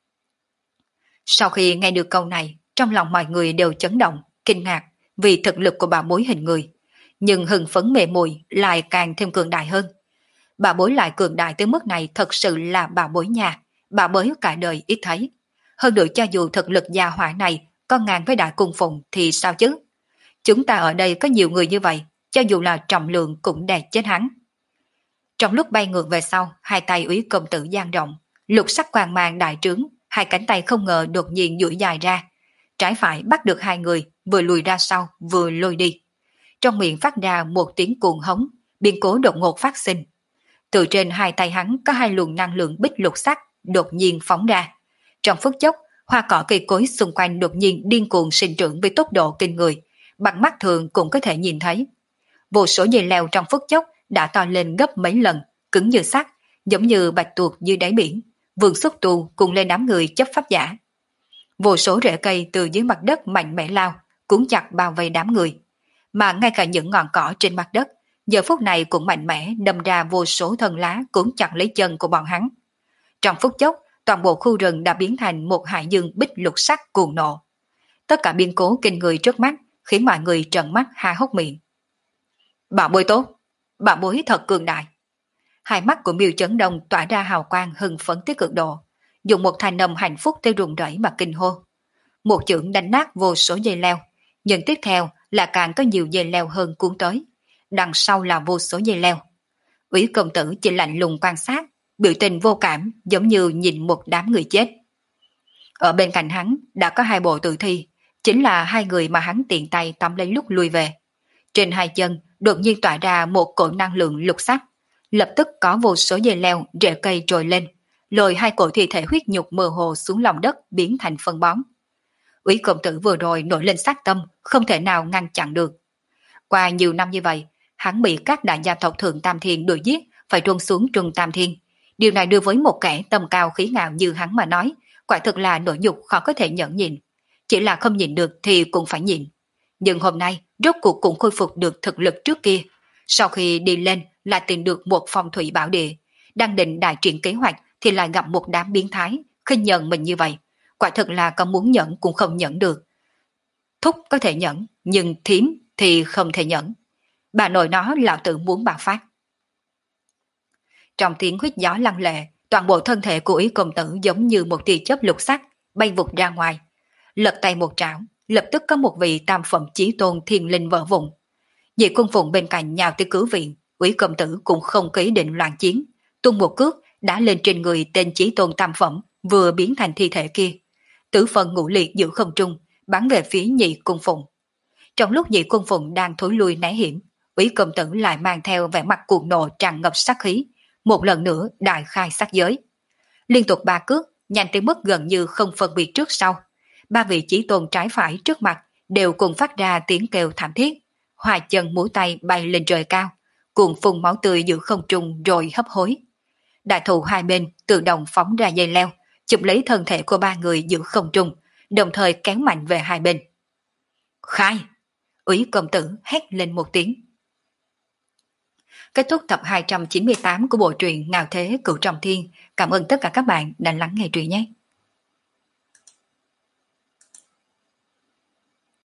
Sau khi nghe được câu này, trong lòng mọi người đều chấn động, kinh ngạc vì thực lực của bà bối hình người. Nhưng hưng phấn mê mùi lại càng thêm cường đại hơn. Bà bối lại cường đại tới mức này thật sự là bà bối nhà, bà bối cả đời ít thấy. Hơn nữa cho dù thực lực gia hỏa này có ngang với Đại Cung Phụng thì sao chứ? Chúng ta ở đây có nhiều người như vậy, cho dù là trọng lượng cũng đè chết hắn. Trong lúc bay ngược về sau, hai tay Úy công tử dang rộng, lục sắc quang mang đại trướng, hai cánh tay không ngờ đột nhiên duỗi dài ra. Trái phải bắt được hai người, vừa lùi ra sau, vừa lôi đi. Trong miệng phát ra một tiếng cuồng hống, biến cố đột ngột phát sinh. Từ trên hai tay hắn có hai luồng năng lượng bích lục sắc đột nhiên phóng ra. Trong phút chốc, hoa cỏ cây cối xung quanh đột nhiên điên cuồng sinh trưởng với tốc độ kinh người, bằng mắt thường cũng có thể nhìn thấy. Vô số dây leo trong phút chốc đã to lên gấp mấy lần, cứng như sắt, giống như bạch tuộc dưới đáy biển, vươn xúc tu cùng lên đám người chấp pháp giả. Vô số rễ cây từ dưới mặt đất mạnh mẽ lao, cuốn chặt bao vây đám người, mà ngay cả những ngọn cỏ trên mặt đất giờ phút này cũng mạnh mẽ đâm ra vô số thân lá cuốn chặt lấy chân của bọn hắn. Trong phút chốc, toàn bộ khu rừng đã biến thành một hải dương bích lục sắc cuồng nộ. Tất cả biến cố kinh người trước mắt khiến mọi người trợn mắt há hốc miệng. Bảo bối tốt, bảo bối thật cường đại. Hai mắt của Miêu Chấn Đông tỏa ra hào quang hưng phấn tới cực độ, dùng một thanh âm hạnh phúc tới rùng rẩy mà kinh hô. Một chưởng đánh nát vô số dây leo, nhưng tiếp theo là càng có nhiều dây leo hơn cuốn tới, đằng sau là vô số dây leo. Úy công tử chỉ lạnh lùng quan sát, biểu tình vô cảm giống như nhìn một đám người chết. Ở bên cạnh hắn đã có hai bộ tử thi, chính là hai người mà hắn tiện tay tóm lấy lúc lui về. Trên hai chân đột nhiên tỏa ra một cổ năng lượng lục sắc. Lập tức có vô số dây leo, rễ cây trồi lên, lôi hai cổ thi thể huyết nhục mơ hồ xuống lòng đất biến thành phân bón. Úy công tử vừa rồi nổi lên sát tâm, không thể nào ngăn chặn được. Qua nhiều năm như vậy, hắn bị các đại gia tộc Thượng Tam Thiên đuổi giết, phải truân xuống Trung Tam Thiên. Điều này đưa với một kẻ tầm cao khí ngạo như hắn mà nói, quả thực là nỗi nhục khó có thể nhẫn nhịn. Chỉ là không nhịn được thì cũng phải nhịn. Nhưng hôm nay, rốt cuộc cũng khôi phục được thực lực trước kia. Sau khi đi lên, lại tìm được một phong thủy bảo địa. Đang định đại triển kế hoạch thì lại gặp một đám biến thái, khinh nhẫn mình như vậy. Quả thực là có muốn nhẫn cũng không nhẫn được. Thúc có thể nhẫn, nhưng thím thì không thể nhẫn. Bà nội nó lão tử muốn bạo phát. Trong tiếng huyết gió lăng lệ, toàn bộ thân thể của Ý công tử giống như một tia chớp lục sắc, bay vụt ra ngoài. Lật tay một trảo, lập tức có một vị tam phẩm chí tôn thiên linh vỡ vụn. Dị cung phụng bên cạnh nhào tới cứu viện, Ý công tử cũng không ký định loạn chiến, tung một cước đã lên trên người tên chí tôn tam phẩm vừa biến thành thi thể kia. Tử phần ngũ liệt giữa không trung, bắn về phía nhị cung phụng. Trong lúc nhị cung phụng đang thối lui né hiểm, Úy công tử lại mang theo vẻ mặt cuồng nộ tràn ngập sát khí, một lần nữa đại khai sát giới. Liên tục ba cước, nhanh tới mức gần như không phân biệt trước sau. Ba vị chí tôn trái phải trước mặt đều cùng phát ra tiếng kêu thảm thiết, hòa chân múa tay bay lên trời cao, cuồng phun máu tươi giữa không trung rồi hấp hối. Đại thụ hai bên tự động phóng ra dây leo, chụp lấy thân thể của ba người giữa không trung, đồng thời kéo mạnh về hai bên. Khai! Úy công tử hét lên một tiếng. Kết thúc tập hai trăm chín mươi tám của bộ truyện Ngạo Thế Cửu Trọng Thiên. Cảm ơn tất cả các bạn đã lắng nghe truyện nhé.